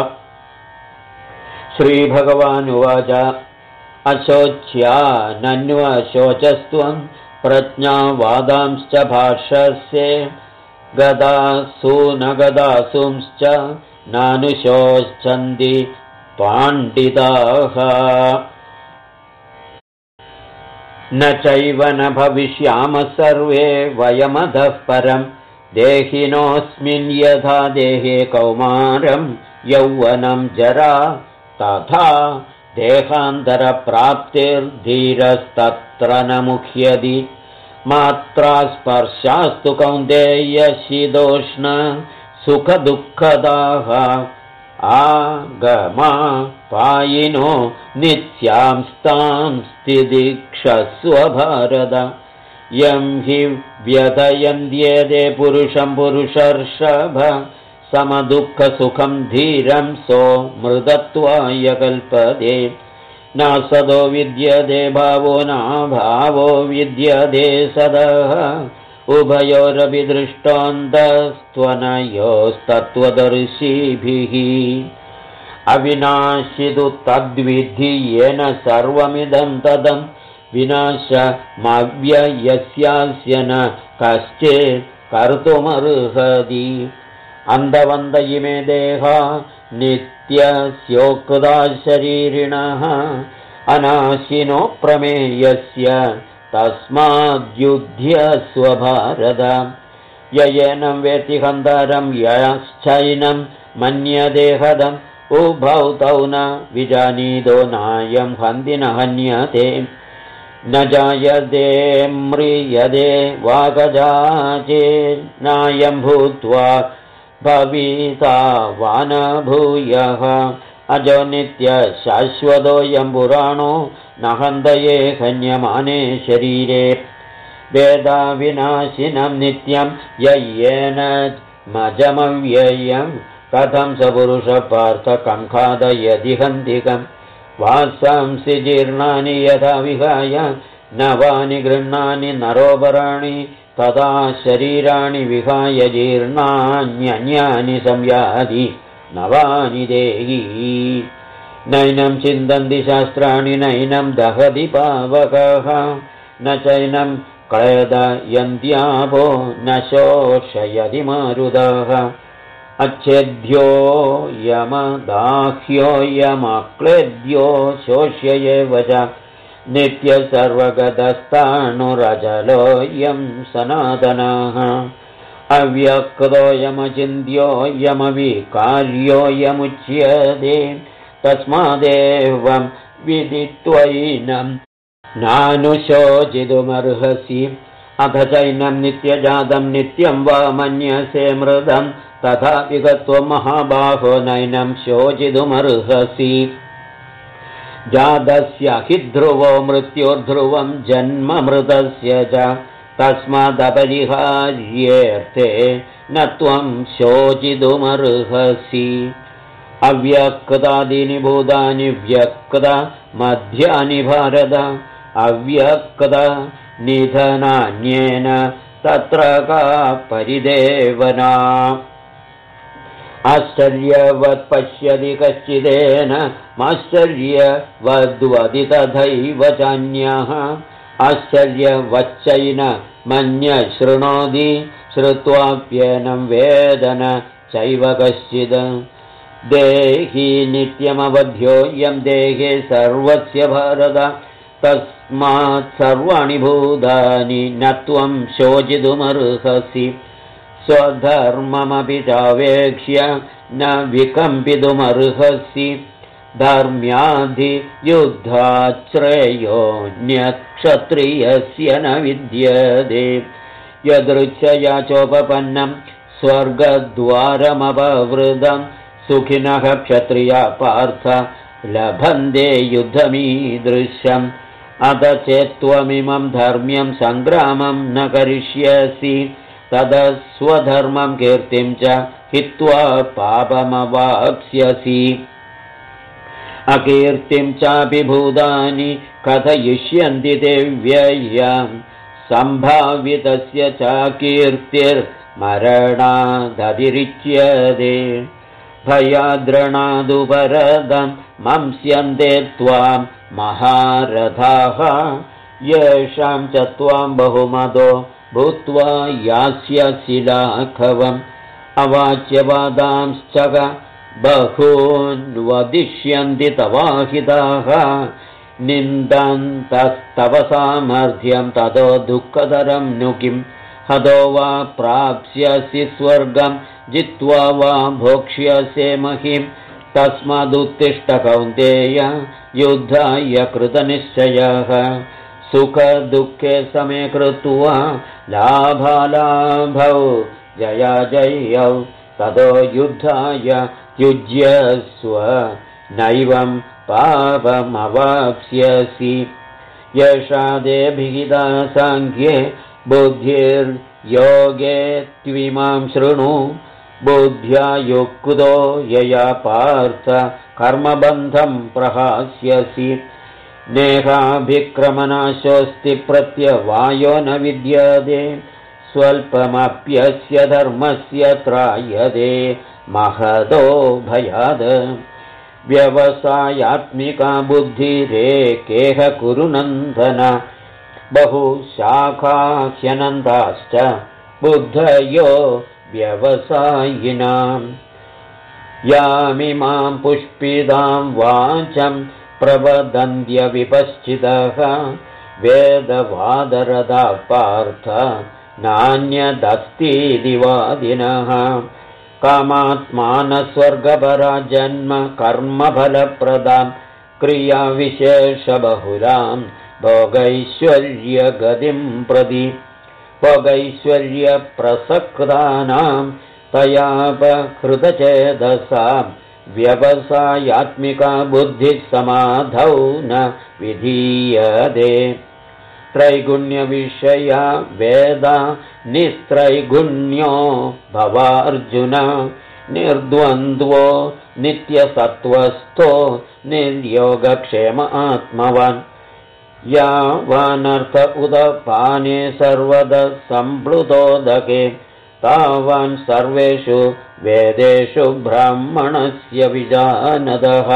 श्रीभगवानुवाच अशोच्यानन्वशोचस्त्वं प्रज्ञावादांश्च भाषसे गदासु न गदासुंश्च नानुशोचन्ति पाण्डिताः न चैव न भविष्यामः सर्वे वयमधः परं देहिनोऽस्मिन् यथा देहे कौमारं यौवनं जरा तथा देहान्तरप्राप्तिर्धीरस्तत्र न मुह्यति मात्रा स्पर्शास्तु कौन्तेय शीतोष्ण सुखदुःखदाः आगमा पायिनो नित्यांस्तां स्थितिक्षस्व भारत यं हि व्यथयन्त्येते पुरुषं पुरुषर्षभ समदुःखसुखं धीरं सो मृदत्वाय कल्पते नासदो विद्यते भावो नाभावो विद्यते सदः उभयोरपि दृष्टान्तस्त्वनयोस्तत्त्वदर्शिभिः अविनाशितु तद्विद्धि येन सर्वमिदं तदं विनाशमव्ययस्यास्य न कश्चित् कर्तुमर्हति अन्धवन्त इमे देहा नित्यस्योक्ता शरीरिणः अनाशिनो प्रमेयस्य तस्माद्युध्यस्व भारत ययेनं वेति हन्तारं यश्चैनं मन्यदेहदम् उभौ तौ न विजानीतो नायं हन्ति न हन्यते न जायते म्रियते वागजाचेन्नायं भूत्वा भविता वा न भूयः अजो नित्यशाश्वतोऽयं पुराणो न हन्तये हन्यमाने शरीरे वेदाविनाशिनं नित्यं ययेन मजमव्ययम् कथं स पुरुषपार्थकं खादयति हन्तिकं वासांसि जीर्णानि यथा विहाय नवानि गृह्णानि नरोपराणि तदा शरीराणि विहाय जीर्णान्यन्यानि संयाति नवानि देहि नैनं चिन्तन्ति शास्त्राणि नैनं दहति पावकः न चैनं क्लेदयन्त्यापो न शोषयति मारुतः अच्छेद्यो यमदाह्यो यमक्लेद्यो शोष्य एव च नित्यसर्वगतस्ताणुरजलोऽयं सनातनः अव्यक्तोऽयमचिन्त्यो यमविकार्यो यमुच्यते तस्मादेवं विदित्वैनं नानुशोचितुमर्हसि अथ चैनं नित्यजातं नित्यं वा मन्यसे मृदम् तथा विगत्वं महाबाहो नैनं शोचितुमर्हसि जातस्य हि ध्रुवो मृत्युर्ध्रुवं जन्म मृतस्य च तस्मादपरिहार्येऽर्थे न त्वं शोचितुमर्हसि अव्यक्तादीनि भूतानि व्यक्ता मध्यानि भारत अव्यक्ता निधनान्येन तत्र का परिदेवना आश्चर्यवत् पश्यति कश्चिदेन माश्चर्यवद्वदि तथैव चान्यः आश्चर्यवच्चैन मन्य शृणोति श्रुत्वाप्येनं वेदन चैव कश्चित् देहि नित्यमवध्योऽयं देहे सर्वस्य भारत तस्मात् सर्वाणि भूतानि न त्वं शोचितुमर्हसि स्वधर्ममपि चावेक्ष्य न विकम्पितुमर्हसि धर्म्याधियुद्धाच्छ्रेयोऽन्यक्षत्रियस्य न विद्यते यदृच्छया चोपपन्नं स्वर्गद्वारमपवृतं सुखिनः क्षत्रिया पार्थ लभन्ते युद्धमीदृशम् अथ चेत्त्वमिमं धर्म्यं सङ्ग्रामं न करिष्यसि तदा स्वधर्मं कीर्तिं च हित्वा पापमवाप्स्यसि अकीर्तिं चापि भूतानि कथयिष्यन्ति ते व्ययं सम्भावितस्य चाकीर्तिर्मरणादतिरिच्यते भयाद्रणादुपरदं मंस्यन्ते त्वां महारथाः येषां च त्वां बहुमतो भूत्वा यास्यसि लाघवम् अवाच्यवादांश्च बहून् वदिष्यन्ति तवाहिताः निन्दन्तस्तव सामर्थ्यं ततो दुःखतरं नु किम् हतो वा प्राप्स्यसि स्वर्गं जित्वा वा भोक्ष्यसे महीम् तस्मादुत्तिष्ठ कौन्तेय युद्धाय कृतनिश्चयः सुखदुःखे समे कृत्वा लाभालाभौ जयाजयौ ततो युद्धाय युज्यस्व नैवं पापमवाप्स्यसि यशा देभिहिता साङ्ख्ये बुद्धिर्योगे त्विमां शृणु बुद्ध्या युक्तो यया पार्थ कर्मबन्धं प्रहास्यसि नेहाभिक्रमनाशोऽस्ति प्रत्यवायो न विद्यते स्वल्पमप्यस्य धर्मस्य त्रायते महतो भयाद व्यवसायात्मिका बुद्धिरेकेह कुरु नन्दन बहुशाखाह्यनन्दाश्च बुद्धयो व्यवसायिनां यामिमां पुष्पितां वाचं प्रवदन्त्यविपश्चितः वेदवादरदा पार्थ नान्यदस्तीति वादिनः कामात्मानस्वर्गपरा जन्म कर्मफलप्रदां क्रियाविशेषबहुलां भोगैश्वर्यगतिं प्रति भोगैश्वर्यप्रसक्तानां तयापहृतचेतसां व्यवसायात्मिका बुद्धिः समाधौ न विधीयते त्रैगुण्यविषया वेदा निस्त्रैगुण्यो भवार्जुन निर्द्वन्द्वो नित्यसत्त्वस्थो निर्योगक्षेम आत्मवान् यावानर्थ उदपाने सर्वदा सम्प्लुतोदके तावान् सर्वेषु वेदेषु ब्राह्मणस्य विजानदः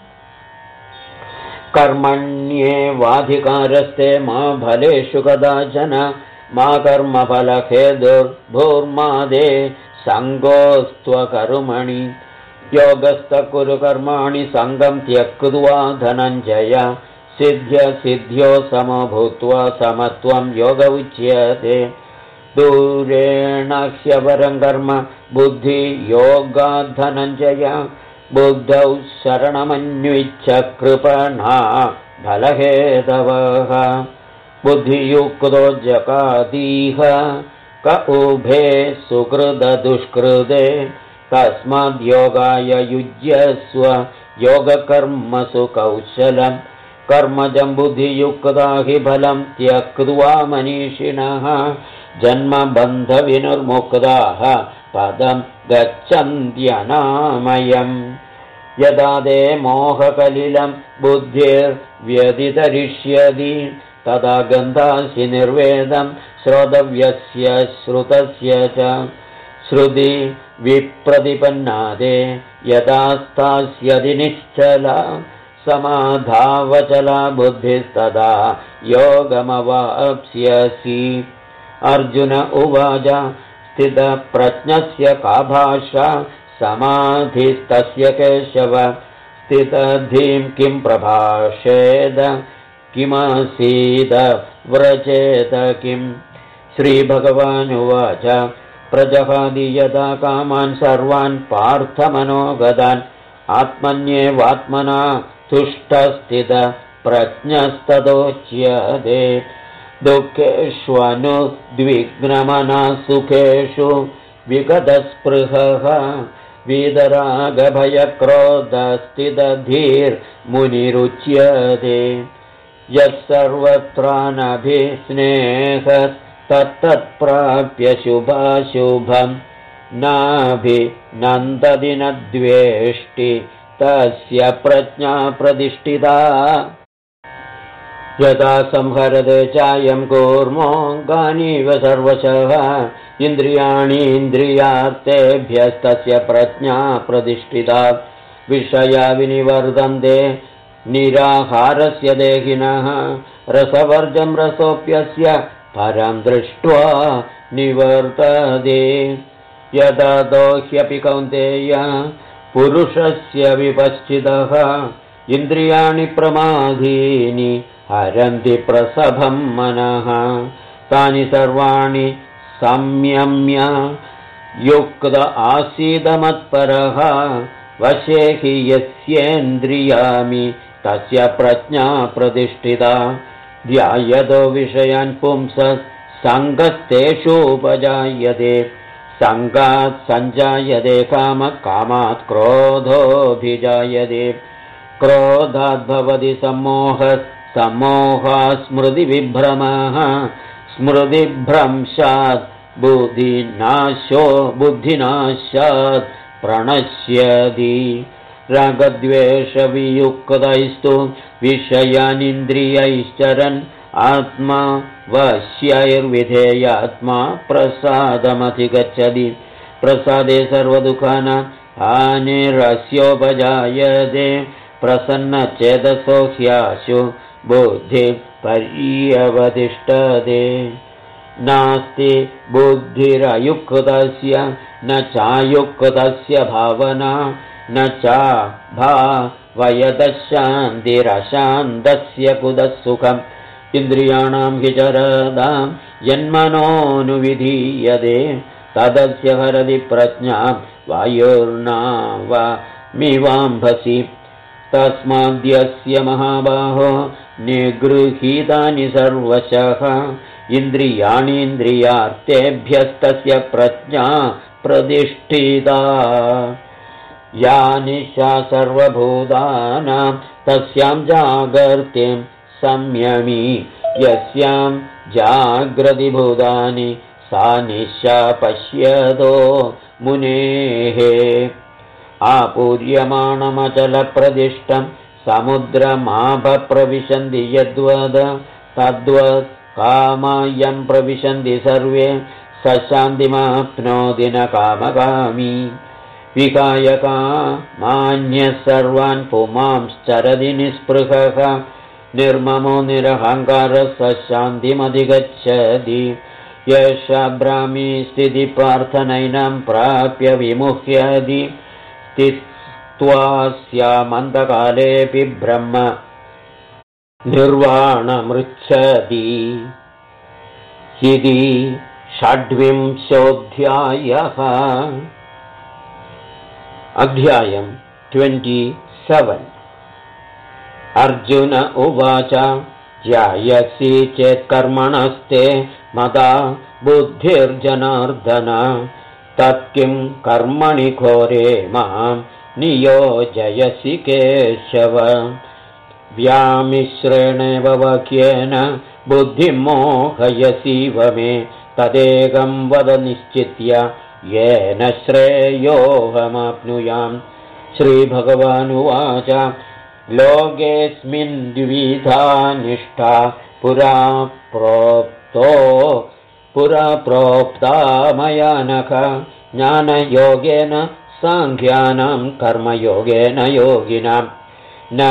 कर्मण्येवाधिकारस्ते मा फलेषु कदाचन मा कर्मफलहेतुर्भूर्मादे सङ्गोस्त्वकर्मणि योगस्थः कुरु कर्माणि सङ्गं त्यक्त्वा धनञ्जय सिद्ध्यो समो भूत्वा समत्वं योग उच्यते दूरेण ह्यवरं कर्म बुद्धियोगात् धनञ्जय बुद्धौ शरणमन्विच्छ कृपणा फलहेतवः बुद्धियुक्तो जगादीह क उभे सुकृतदुष्कृते तस्माद्योगाय युज्यस्व योगकर्मसु कौशलम् कर्मजं बुद्धियुक्ता हि फलं त्यक्त्वा मनीषिणः जन्मबन्धविनिर्मुक्ताः पदं गच्छन्त्यनामयम् यदा ते मोहकलिलं बुद्धिर्व्यतितरिष्यति तदा गन्धासि निर्वेदं श्रोतव्यस्य श्रुतस्य च श्रुति विप्रतिपन्नादे यदा स्थास्यति निश्चला समाधावचला बुद्धिस्तदा योगमवाप्स्यसि अर्जुन उवाच स्थितप्रज्ञस्य का भाषा समाधिस्तस्य केशव स्थितधीं किं प्रभाषेद किमासीद व्रजेत किम् श्रीभगवानुवाच प्रजहाति यदा कामान् सर्वान् पार्थमनोगतान् आत्मन्येवात्मना तुष्टस्थित प्रज्ञस्तदोच्यते दुःखेष्वनुद्विग्नमना सुखेषु विगतस्पृहः वीतरागभयक्रोधस्थितधीर्मुनिरुच्यते यः सर्वत्रानभिस्नेहस्तत्तत्प्राप्य शुभाशुभम् नाभिनन्दति न द्वेष्टि तस्य प्रज्ञा प्रतिष्ठिता यदा संहरते चायं कूर्मोऽङ्गानीव सर्वशः इन्द्रियाणीन्द्रियार्थेभ्यस्तस्य प्रज्ञा प्रतिष्ठिता विषया विनिवर्तन्ते निराहारस्य देहिनः रसवर्जं रसोऽप्यस्य परं दृष्ट्वा निवर्तते यदा दोह्यपि कौन्तेय पुरुषस्य विपश्चितः इन्द्रियाणि प्रमादीनि हरन्ति प्रसभं मनः तानि सर्वाणि संयम्य युक्त आसीदमत्परः वशे हि यस्येन्द्रियाणि तस्य प्रज्ञा प्रतिष्ठिता ध्यायतो विषयान् पुंसः सङ्गस्तेषूपजायते सङ्गात् सञ्जायते कामः कामात् क्रोधोऽभिजायते क्रोधात् भवति सम्मोहः सम्मोहात् स्मृतिविभ्रमः स्मृतिभ्रंशात् बुद्धिनाशात् प्रणश्यति रागद्वेषवियुक्तैस्तु विषयानिन्द्रियैश्चरन् आत्मा वश्यैर्विधेयात्मा प्रसादमधिगच्छति प्रसादे सर्वदुःखानां हानिरस्योपजायते प्रसन्नचेतसो ह्याशु बुद्धिपर्यवतिष्ठते नास्ति बुद्धिरयुक्तस्य न चायुक्तस्य भावना न चाभावयदशान्तिरशान्तस्य कुतः सुखम् इन्द्रियाणां हि चरदां यन्मनोनुविधीयते तदस्य हरति प्रज्ञां वायुर्नावमिवाम्भसि तस्माद्यस्य महाबाहो निगृहीतानि सर्वशः इन्द्रियाणीन्द्रियार्थेभ्यस्तस्य प्रज्ञा प्रतिष्ठिता या निशा सर्वभूतानां तस्यां जागर्तिं संयमी यस्यां जाग्रतिभूतानि सा निशा पश्यतो मुनेः आपूर्यमाणमचलप्रदिष्टं समुद्रमाभप्रविशन्ति यद्वद तद्वत् कामायं प्रविशन्ति सर्वे स शान्तिमाप्नोति न कामकामी विहाय कामान्यः सर्वान् पुमांश्चरति निःस्पृहः निर्ममो निरहङ्कारः स शान्तिमधिगच्छति यशा ब्राह्मी स्थितिपार्थनैनं प्राप्य विमुह्यति स्थित्वा स्यामन्तकालेऽपि ब्रह्म निर्वाणमृच्छति इति षड्विंशोऽध्यायः अध्यायं 27 अर्जुन उवाच ध्यायसि चेत्कर्मणस्ते मदा बुद्धिर्जनार्दन तत्किं कर्मणि घोरे मां नियोजयसि केशव व्यामिश्रेणेव वाक्येन बुद्धिं मोहयसीव मे तदेकं वद निश्चित्य येन श्रेयोऽहमाप्नुयाम् श्रीभगवानुवाच लोकेऽस्मिन् द्विविधा निष्ठा पुरा प्रोक्ता मया नख ज्ञानयोगेन साङ्ख्यानां कर्मयोगेन योगिनां न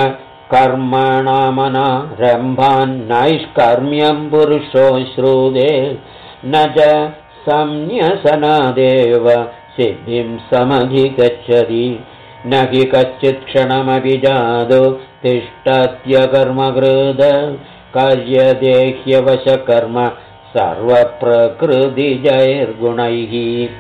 कर्मणामनारम्भान्नैष्कर्म्यं पुरुषो श्रुते न च संन्यसनादेव सिद्धिं समधिगच्छति न हि कश्चित् क्षणमपि जादो तिष्ठत्यकर्मकृत कार्यते ह्यवशकर्म सर्वप्रकृतिजैर्गुणैः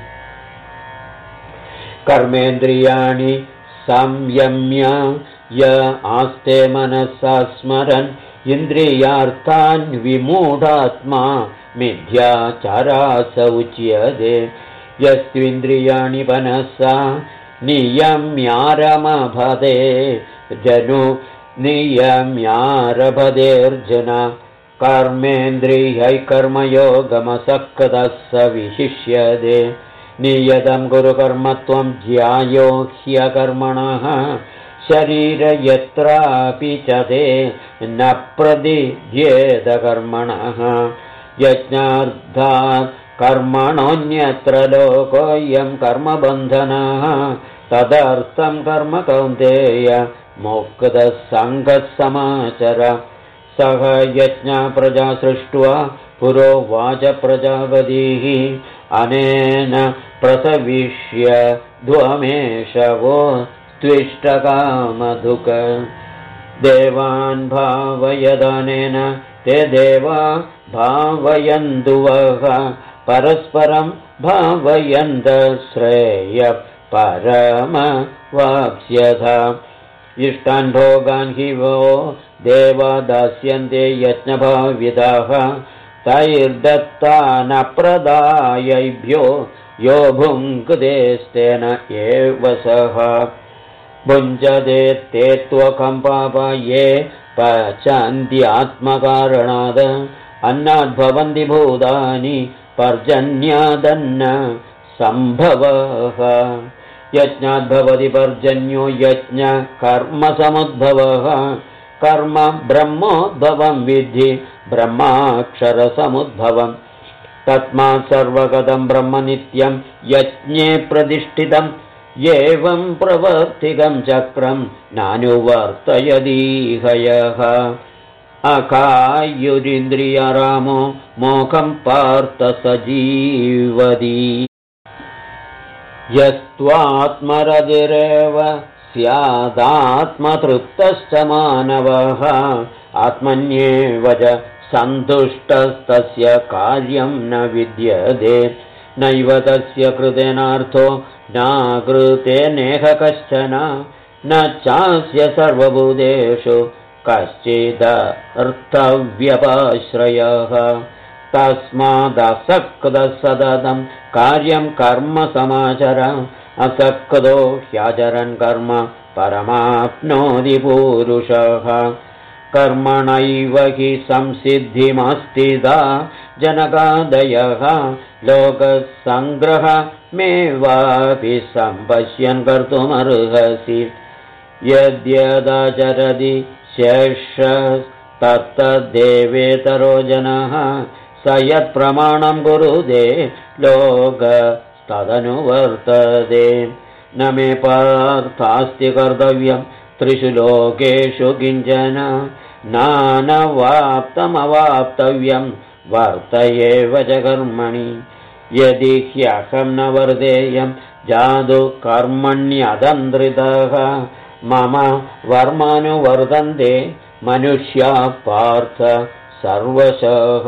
कर्मेन्द्रियाणि संयम्य य आस्ते मनसा स्मरन् इन्द्रियार्थान् विमूढात्मा मिथ्याचारः उच्यते यस्त्विन्द्रियाणि मनसा नियम्यारमभते जनु नियम्यारभतेऽर्जुन कर्मेन्द्रियैः कर्मयोगमसक्तः स विशिष्यते नियतं गुरुकर्मत्वं ज्यायो ह्यकर्मणः शरीर यत्रापि च ते न प्रदिध्येदकर्मणः यज्ञार्थात् कर्मणोऽन्यत्र लोकोऽयं कर्मबन्धनः तदर्थं कर्म कौन्तेय मोक्षदः सङ्गः समाचर सह यज्ञा प्रजा सृष्ट्वा पुरोवाच प्रजापतिः अनेन प्रसविष्य ध्वमेशवो त्विष्टकामधुक देवान् भावयदनेन ते देवा भावयन्तु वः परस्परं भावयन्त श्रेय परमवाप्स्यथ इष्टान् भोगान् हि वो देवा दास्यन्ते यज्ञभाविताः तैर्दत्तानप्रदायैभ्यो यो भुङ्क्तेस्तेन एव सः भुञ्जते ते त्वकं पापा ये पचन्त्यात्मकारणात् अन्नाद्भवन्ति भूतानि पर्जन्यादन्न सम्भवः यज्ञाद्भवति पर्जन्यो यज्ञ कर्मसमुद्भवः कर्म ब्रह्मोद्भवं विद्धि ब्रह्माक्षरसमुद्भवम् तस्मात् सर्वगतं ब्रह्म नित्यं यज्ञे प्रतिष्ठितम् एवं प्रवर्तिकं चक्रं नानुवर्तयदीहयः अकायुरिन्द्रियरामो मोघं पार्थ सजीवति यस्त्वात्मरतिरेव स्यादात्मतृप्तश्च मानवः आत्मन्येव च सन्तुष्टस्तस्य कार्यं न विद्यते नैव तस्य कृतेनार्थो नाकृतेनेह कश्चन न चास्य सर्वभूतेषु कश्चिदर्थव्यपाश्रयः तस्मादसक्तः सततं कार्यं कर्म समाचर असक्तो ह्याचरन् कर्म परमाप्नोति पूरुषः कर्मणैव हि संसिद्धिमस्तिदा जनकादयः लोकसङ्ग्रहमेवापि सम्पश्यन् कर्तुमर्हसि यद्यदाचरति शेषस्तत्तद्देवेतरो जनः स यत्प्रमाणं कुरुते लोकस्तदनुवर्तते न मे पार्थास्ति कर्तव्यं त्रिषु लोकेषु किञ्चन नानवाप्तमवाप्तव्यं वर्त एव च कर्मणि यदि ह्यहं न वर्तेयं जादु कर्मण्यतन्द्रितः मम वर्मानुवर्तन्ते मनुष्याः पार्थ सर्वशः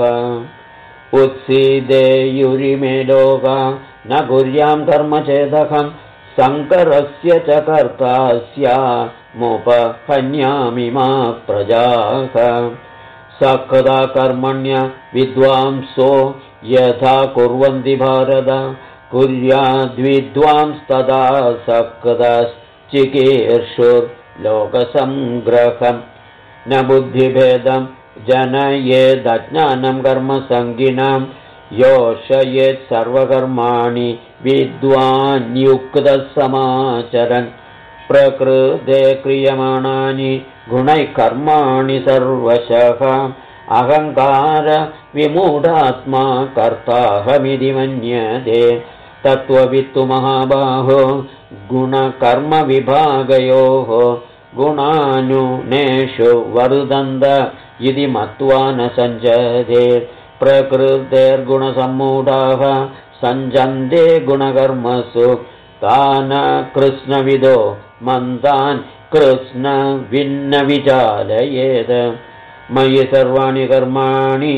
उत्सीदेयुरिमे लोका न कुर्यां कर्मचेदकं शङ्करस्य च कर्ता स्यामुपहन्यामिमा प्रजाः सक्दा कर्मण्य विद्वांसो यथा कुर्वन्ति भारत कुर्याद्विद्वांस्तदा सक्तश्चिकीर्षुर्लोकसङ्ग्रहम् न बुद्धिभेदं जनयेदज्ञानं कर्मसङ्गिनां योषयेत् सर्वकर्माणि विद्वान्युक्तः समाचरन् प्रकृते क्रियमाणानि गुणैः कर्माणि सर्वशः अहङ्कार विमूढात्मा कर्ताहमिति मन्यते तत्त्ववित्तु महाबाहो गुणकर्मविभागयोः गुणानुनेषु वर्धन्त इति मत्वा न सञ्जते प्रकृतेर्गुणसम्मूढाः सञ्जन्ते गुणकर्मसु तान् कृष्णविदो मन्दान् कृष्ण विन्न विचालयेत् मयि सर्वाणि कर्माणि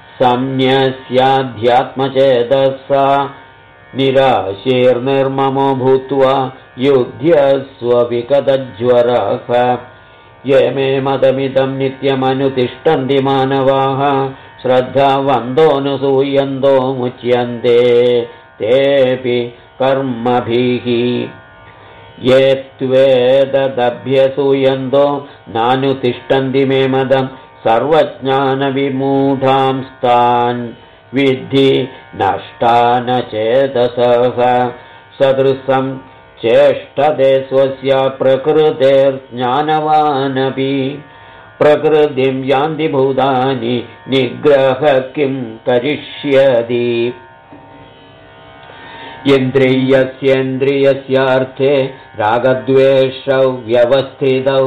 संन्यस्याध्यात्मचेतसा निराशीर्निर्ममो भूत्वा युध्यस्व विगतज्वरः ये मे मतमिदं नित्यमनुतिष्ठन्ति मानवाः श्रद्धावन्तोऽनुसूयन्तो मुच्यन्ते तेऽपि कर्मभिः ये त्वेतदभ्यसूयन्तो नानुतिष्ठन्ति मे मदं सर्वज्ञानविमूढांस्तान् विद्धि नष्टान चेतसः सदृशं चेष्टते स्वस्य प्रकृतेर्ज्ञानवानपि प्रकृतिं यान्ति भूतानि निग्रह किं करिष्यति इन्द्रियस्येन्द्रियस्यार्थे रागद्वेषौ व्यवस्थितौ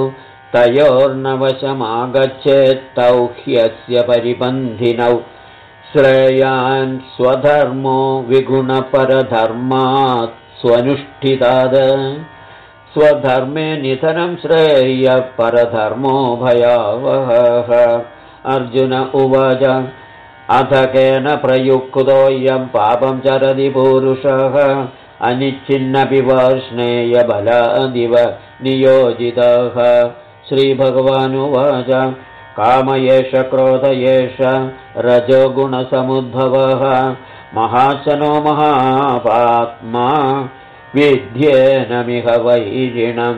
तयोर्नवशमागच्छेत्तौ ह्यस्य परिबन्धिनौ श्रेयान् स्वधर्मो विगुणपरधर्मात् स्वनुष्ठितात् स्वधर्मे निधनं श्रेयः परधर्मो भयावहः अर्जुन उवाच अथ केन प्रयुक्तोऽयं पापं चरति पूरुषः अनिच्छिन्नपि वार्ष्णेयबलादिव नियोजितः श्रीभगवानुवाच काम एष क्रोध एष रजोगुणसमुद्भवः महाशनो महापात्मा विद्येनमिह वैरिणं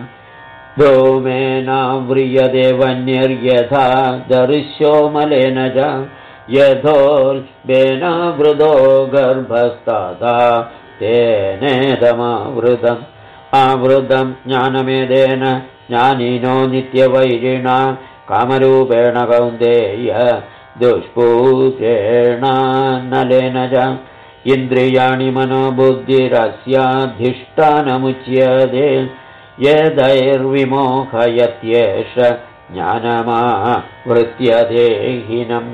धूमेनाव्रियते वह्निर्यथा दर्श्यो मलेन च यथोल्बेन वृदो गर्भस्तदा तेनेदमावृतम् आवृतं ज्ञानमेदेन ज्ञानिनो नित्यवैरिणा कामरूपेण कौन्तेय दुष्पूतेन नलेन च इन्द्रियाणि मनोबुद्धिरस्याधिष्ठानमुच्यते यदैर्विमोहयत्येष ज्ञानमावृत्यदेहिनम्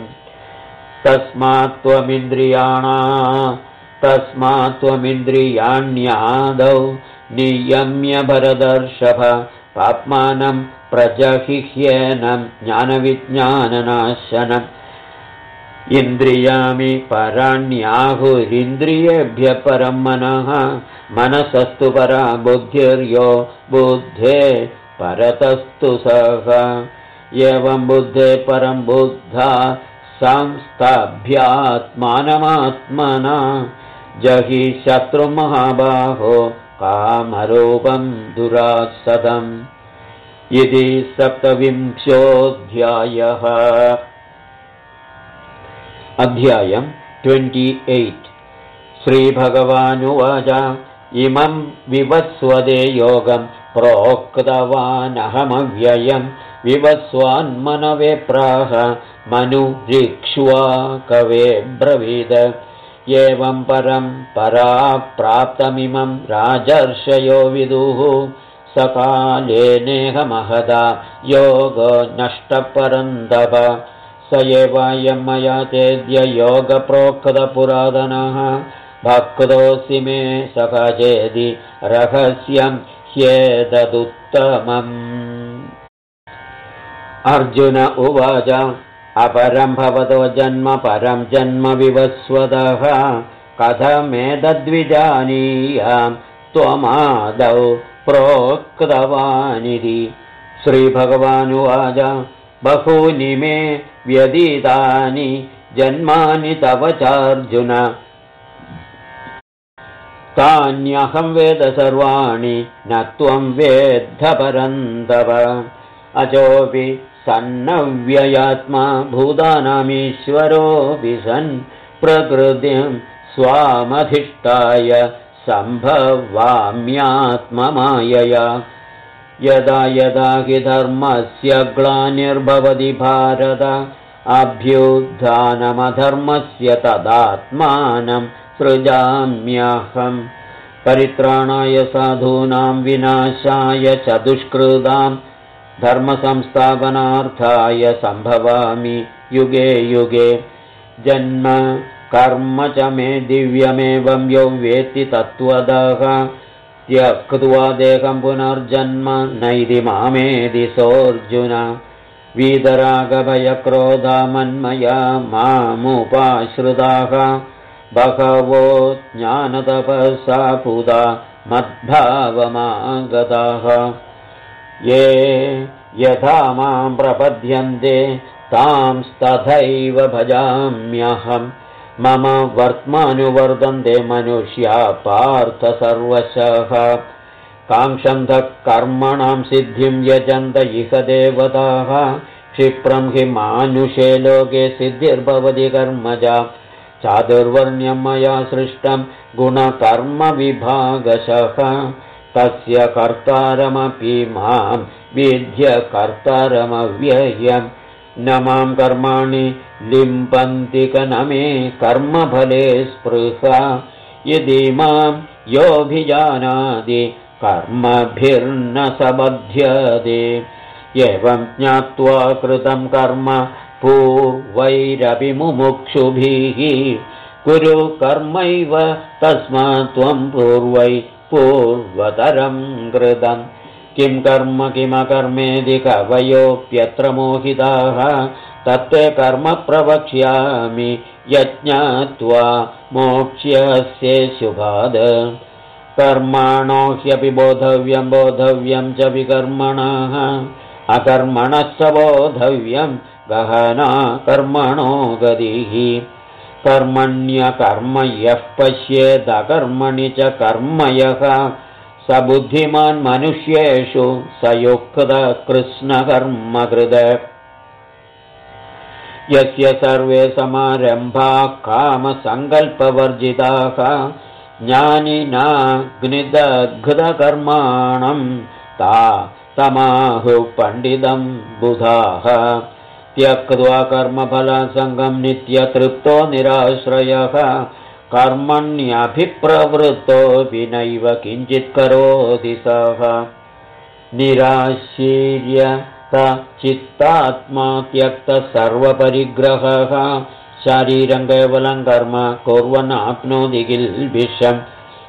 तस्मात्त्वमिन्द्रियाण्यादौ नियम्य भरदर्षभ पाप्मानं प्रजहिह्येनं ज्ञानविज्ञाननाशनम् इन्द्रियाणि पराण्याहुरिन्द्रियेभ्यः परं मनः मनसस्तु परा बुद्धिर्यो बुद्धे परतस्तु सः एवं बुद्धे परं बुद्धा संस्थाभ्यात्मानमात्मना जहि शत्रुमहाबाहो कामरूपं दुरासदम् इति 27ोऽध्यायः अध्यायं 28 श्रीभगवानुवाच इमं विवस्वदे योगं प्रोक्तवानहमव्ययं विवस्वान्मनवे प्राह मनुरिक्ष्वा कवे ब्रवीद एवं परं परा प्राप्तमिमं राजर्षयो विदुः सकालेनेहमहदा योगो नष्टपरन्दव स एवायं मया तेद्य योगप्रोक्तपुरातनः भक्तोऽसि मे सखचेदि रहस्यं ह्येतदुत्तमम् अर्जुन उवाच अपरं भवतो जन्म परं जन्म विवस्वतः कथमेतद्विजानीयां त्वमादौ प्रोक्तवानिति श्रीभगवानुवाच बहूनि मे व्यतीतानि जन्मानि तव चार्जुन तान्यहं वेद सर्वाणि न त्वं वेत्थ परन्तप अचोऽपि सन्नव्ययात्मा भूतानामीश्वरोऽपि सन् प्रकृतिं स्वामधिष्ठाय सम्भवाम्यात्ममायया यदा यदा हि धर्मस्य ग्लानिर्भवति भारत अभ्युत्थानमधर्मस्य तदात्मानं सृजाम्यहम् परित्राणाय साधूनां विनाशाय च दुष्कृतां धर्मसंस्थापनार्थाय सम्भवामि युगे युगे जन्म कर्म च मे दिव्यमेवं यो वेत्ति तत्त्वतः त्यक्त्वा देहं पुनर्जन्म नैति मामेति सोऽर्जुन वीतरागभयक्रोधा मन्मया मामुपाश्रिताः बहवो ज्ञानतपसा पुता मद्भावमागताः ये यथा मां प्रपद्यन्ते तांस्तथैव भजाम्यहम् मम वर्त्मानुवर्तन्ते मनुष्या पार्थ सर्वशः काङ्क्षन्तः कर्मणां सिद्धिं यजन्त इह देवताः क्षिप्रं हि मानुषे लोके सिद्धिर्भवति कर्मजा चातुर्वर्ण्यं मया सृष्टं गुणकर्मविभागशः तस्य कर्तारमपि मां विद्य कर्तारमव्ययम् न मां कर्माणि लिम्पन्ति क न मे कर्मफले स्पृहा यदि मां योऽभिजानाति कर्मभिर्न सबध्यते एवं ज्ञात्वा कृतं कर्म पूर्वैरपि मुमुक्षुभिः कुरु कर्मैव तस्मात् त्वं पूर्वतरं कृतम् किं कर्म किमकर्मेदि कवयोऽप्यत्र मोहिताः तत्ते कर्म प्रवक्ष्यामि यज्ञात्वा मोक्ष्यसे शुभात् कर्माणो ह्यपि बोधव्यं च विकर्मणः अकर्मणः स बोधव्यं गहना कर्मणो गतिः कर्मण्यकर्म यः पश्येदकर्मणि च कर्म यः स बुद्धिमान् मनुष्येषु स युक्तः कृष्णकर्मकृत् यस्य सर्वे समारम्भाः कामसङ्कल्पवर्जिताः ज्ञानिनाग्निदग्धकर्माणं तमाहुः पण्डितं बुधाः त्यक्त्वा कर्मफलासङ्गं नित्यतृप्तो निराश्रयः कर्मण्यभिप्रवृत्तोऽपि नैव किञ्चित् करोति सः निराशीर्यतचित्तात्मा त्यक्तः सर्वपरिग्रहः शारीरं केवलं कर्म कुर्वन्नाप्नोति किल्बिषम्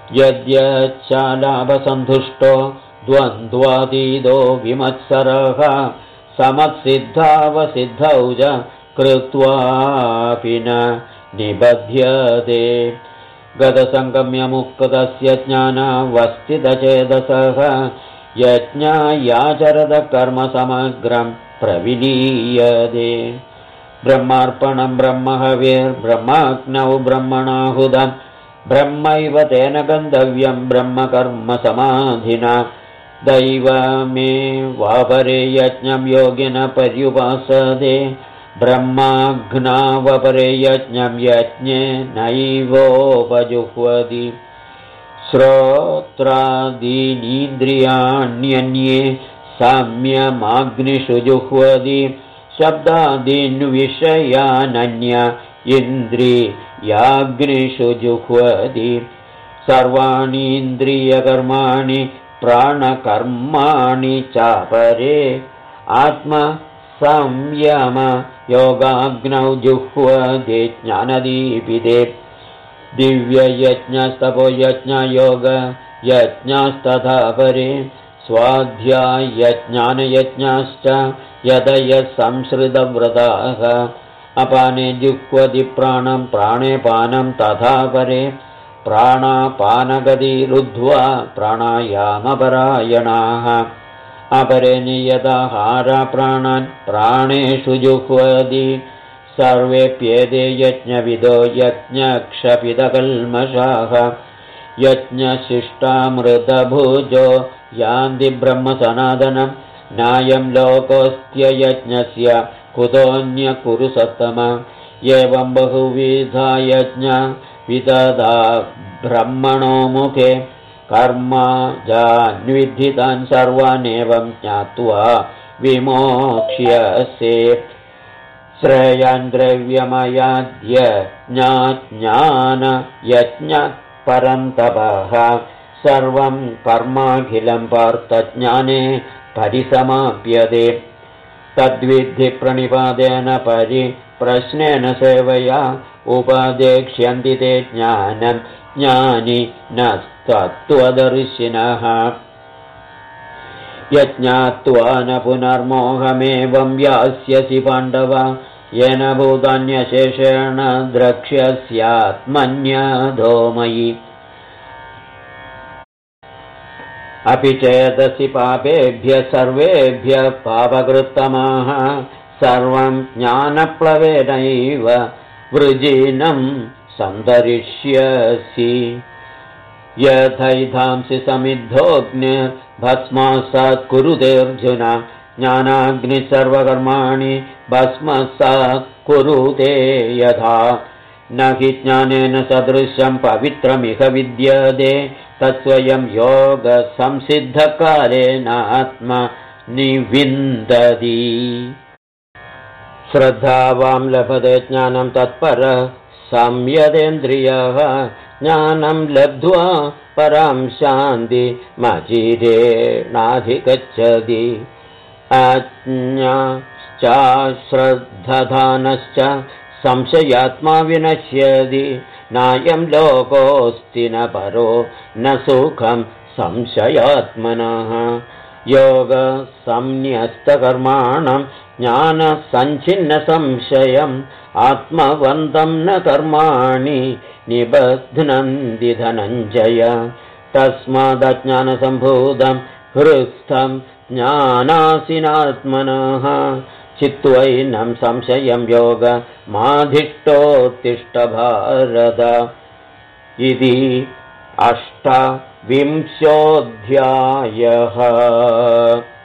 यद्यच्चालाभसन्तुष्टो द्वन्द्वातीतो विमत्सरः समसिद्धावसिद्धौ च कृत्वापि न निबध्यते गतसङ्गम्यमुक्तस्य ज्ञानावस्थितचेतसः यज्ञायाचरत कर्मसमग्रं प्रविलीयते ब्रह्मार्पणं ब्रह्महविर्ब्रह्माग्नौ ब्रह्मणाहुतं ब्रह्मैव तेन गन्तव्यं ब्रह्मकर्मसमाधिना दैवमेवापरे यज्ञं योगिन पर्युपासते ब्रह्माग्नावपरे यज्ञं यज्ञे नैवोपजुह्वति श्रोत्रादीनीन्द्रियाण्यन्ये साम्यमाग्निषु जुह्वति शब्दादीन्विषयानन्य इन्द्रियाग्निषु जुह्वति सर्वाणीन्द्रियकर्माणि प्राणकर्माणि चापरे आत्मसंयमयोगाग्नौ जुह्वति ज्ञानदीपिते दिव्ययज्ञस्तपोयज्ञयोगयज्ञस्तथा परे स्वाध्यायज्ञानयज्ञश्च यतयः संसृतव्रताः अपाने जुह्वति प्राणं प्राणे पानं तथा परे प्राणापानगतिरुद्ध्वा प्राणायामपरायणाः अपरे नियताहारा प्राणान् प्राणेषु जुह्वति सर्वेऽप्येते यज्ञविदो यज्ञक्षपितकल्मषाः यज्ञशिष्टामृतभुजो यान्ति ब्रह्मसनातनं नायं लोकोऽस्त्ययज्ञस्य कुतोऽन्यकुरु सत्तम एवं बहुविधा यज्ञा विदधा ब्रह्मणो मुखे कर्मा जान्विद्धितान् सर्वानेवं ज्ञात्वा विमोक्ष्यसे श्रेयान् द्रव्यमयाद्य ज्ञानयज्ञपरन्तपः सर्वं कर्माखिलं पार्थज्ञाने परिसमाप्यते तद्विद्धि प्रणिपादेन परिप्रश्नेन सेवया उपदेक्ष्यन्ति ते ज्ञानं ज्ञानी न तत्त्वदर्शिनः यज्ञात्वा न पुनर्मोहमेवं यास्यसि पाण्डव येन भूतान्यशेषेण द्रक्ष्यस्यात्मन्यधो मयि अपि चेदसि पापेभ्यः सर्वेभ्यः पापकृत्तमाः सर्वं ज्ञानप्लवेनैव वृजिनं सन्तरिष्यसि यथैधांसि समिद्धोऽग्निर्भस्मासात् कुरुतेऽर्जुन ज्ञानाग्निः सर्वकर्माणि भस्मसात् कुरुते यथा न हि ज्ञानेन सदृशं पवित्रमिह विद्यते तत्स्वयं योगसंसिद्धकालेनात्मा निविन्दति श्रद्धावां लभते ज्ञानं तत्परः संयतेन्द्रियः ज्ञानं लब्ध्वा परां शान्तिमचिरेणाधिगच्छति अज्ञश्च श्रद्धधानश्च संशयात्मा विनश्यति नायं लोकोऽस्ति न परो न सुखं संशयात्मनः योगसंन्यस्तकर्माणं ज्ञानसञ्छिन्नसंशयम् आत्मवन्तं न कर्माणि निबध्नन्ति धनञ्जय तस्मादज्ञानसम्भूतं हृस्थं ज्ञानासीनात्मनः चित्वैनं संशयं योगमाधिष्ठोत्तिष्ठ भारत इति 8विंशोऽध्यायः।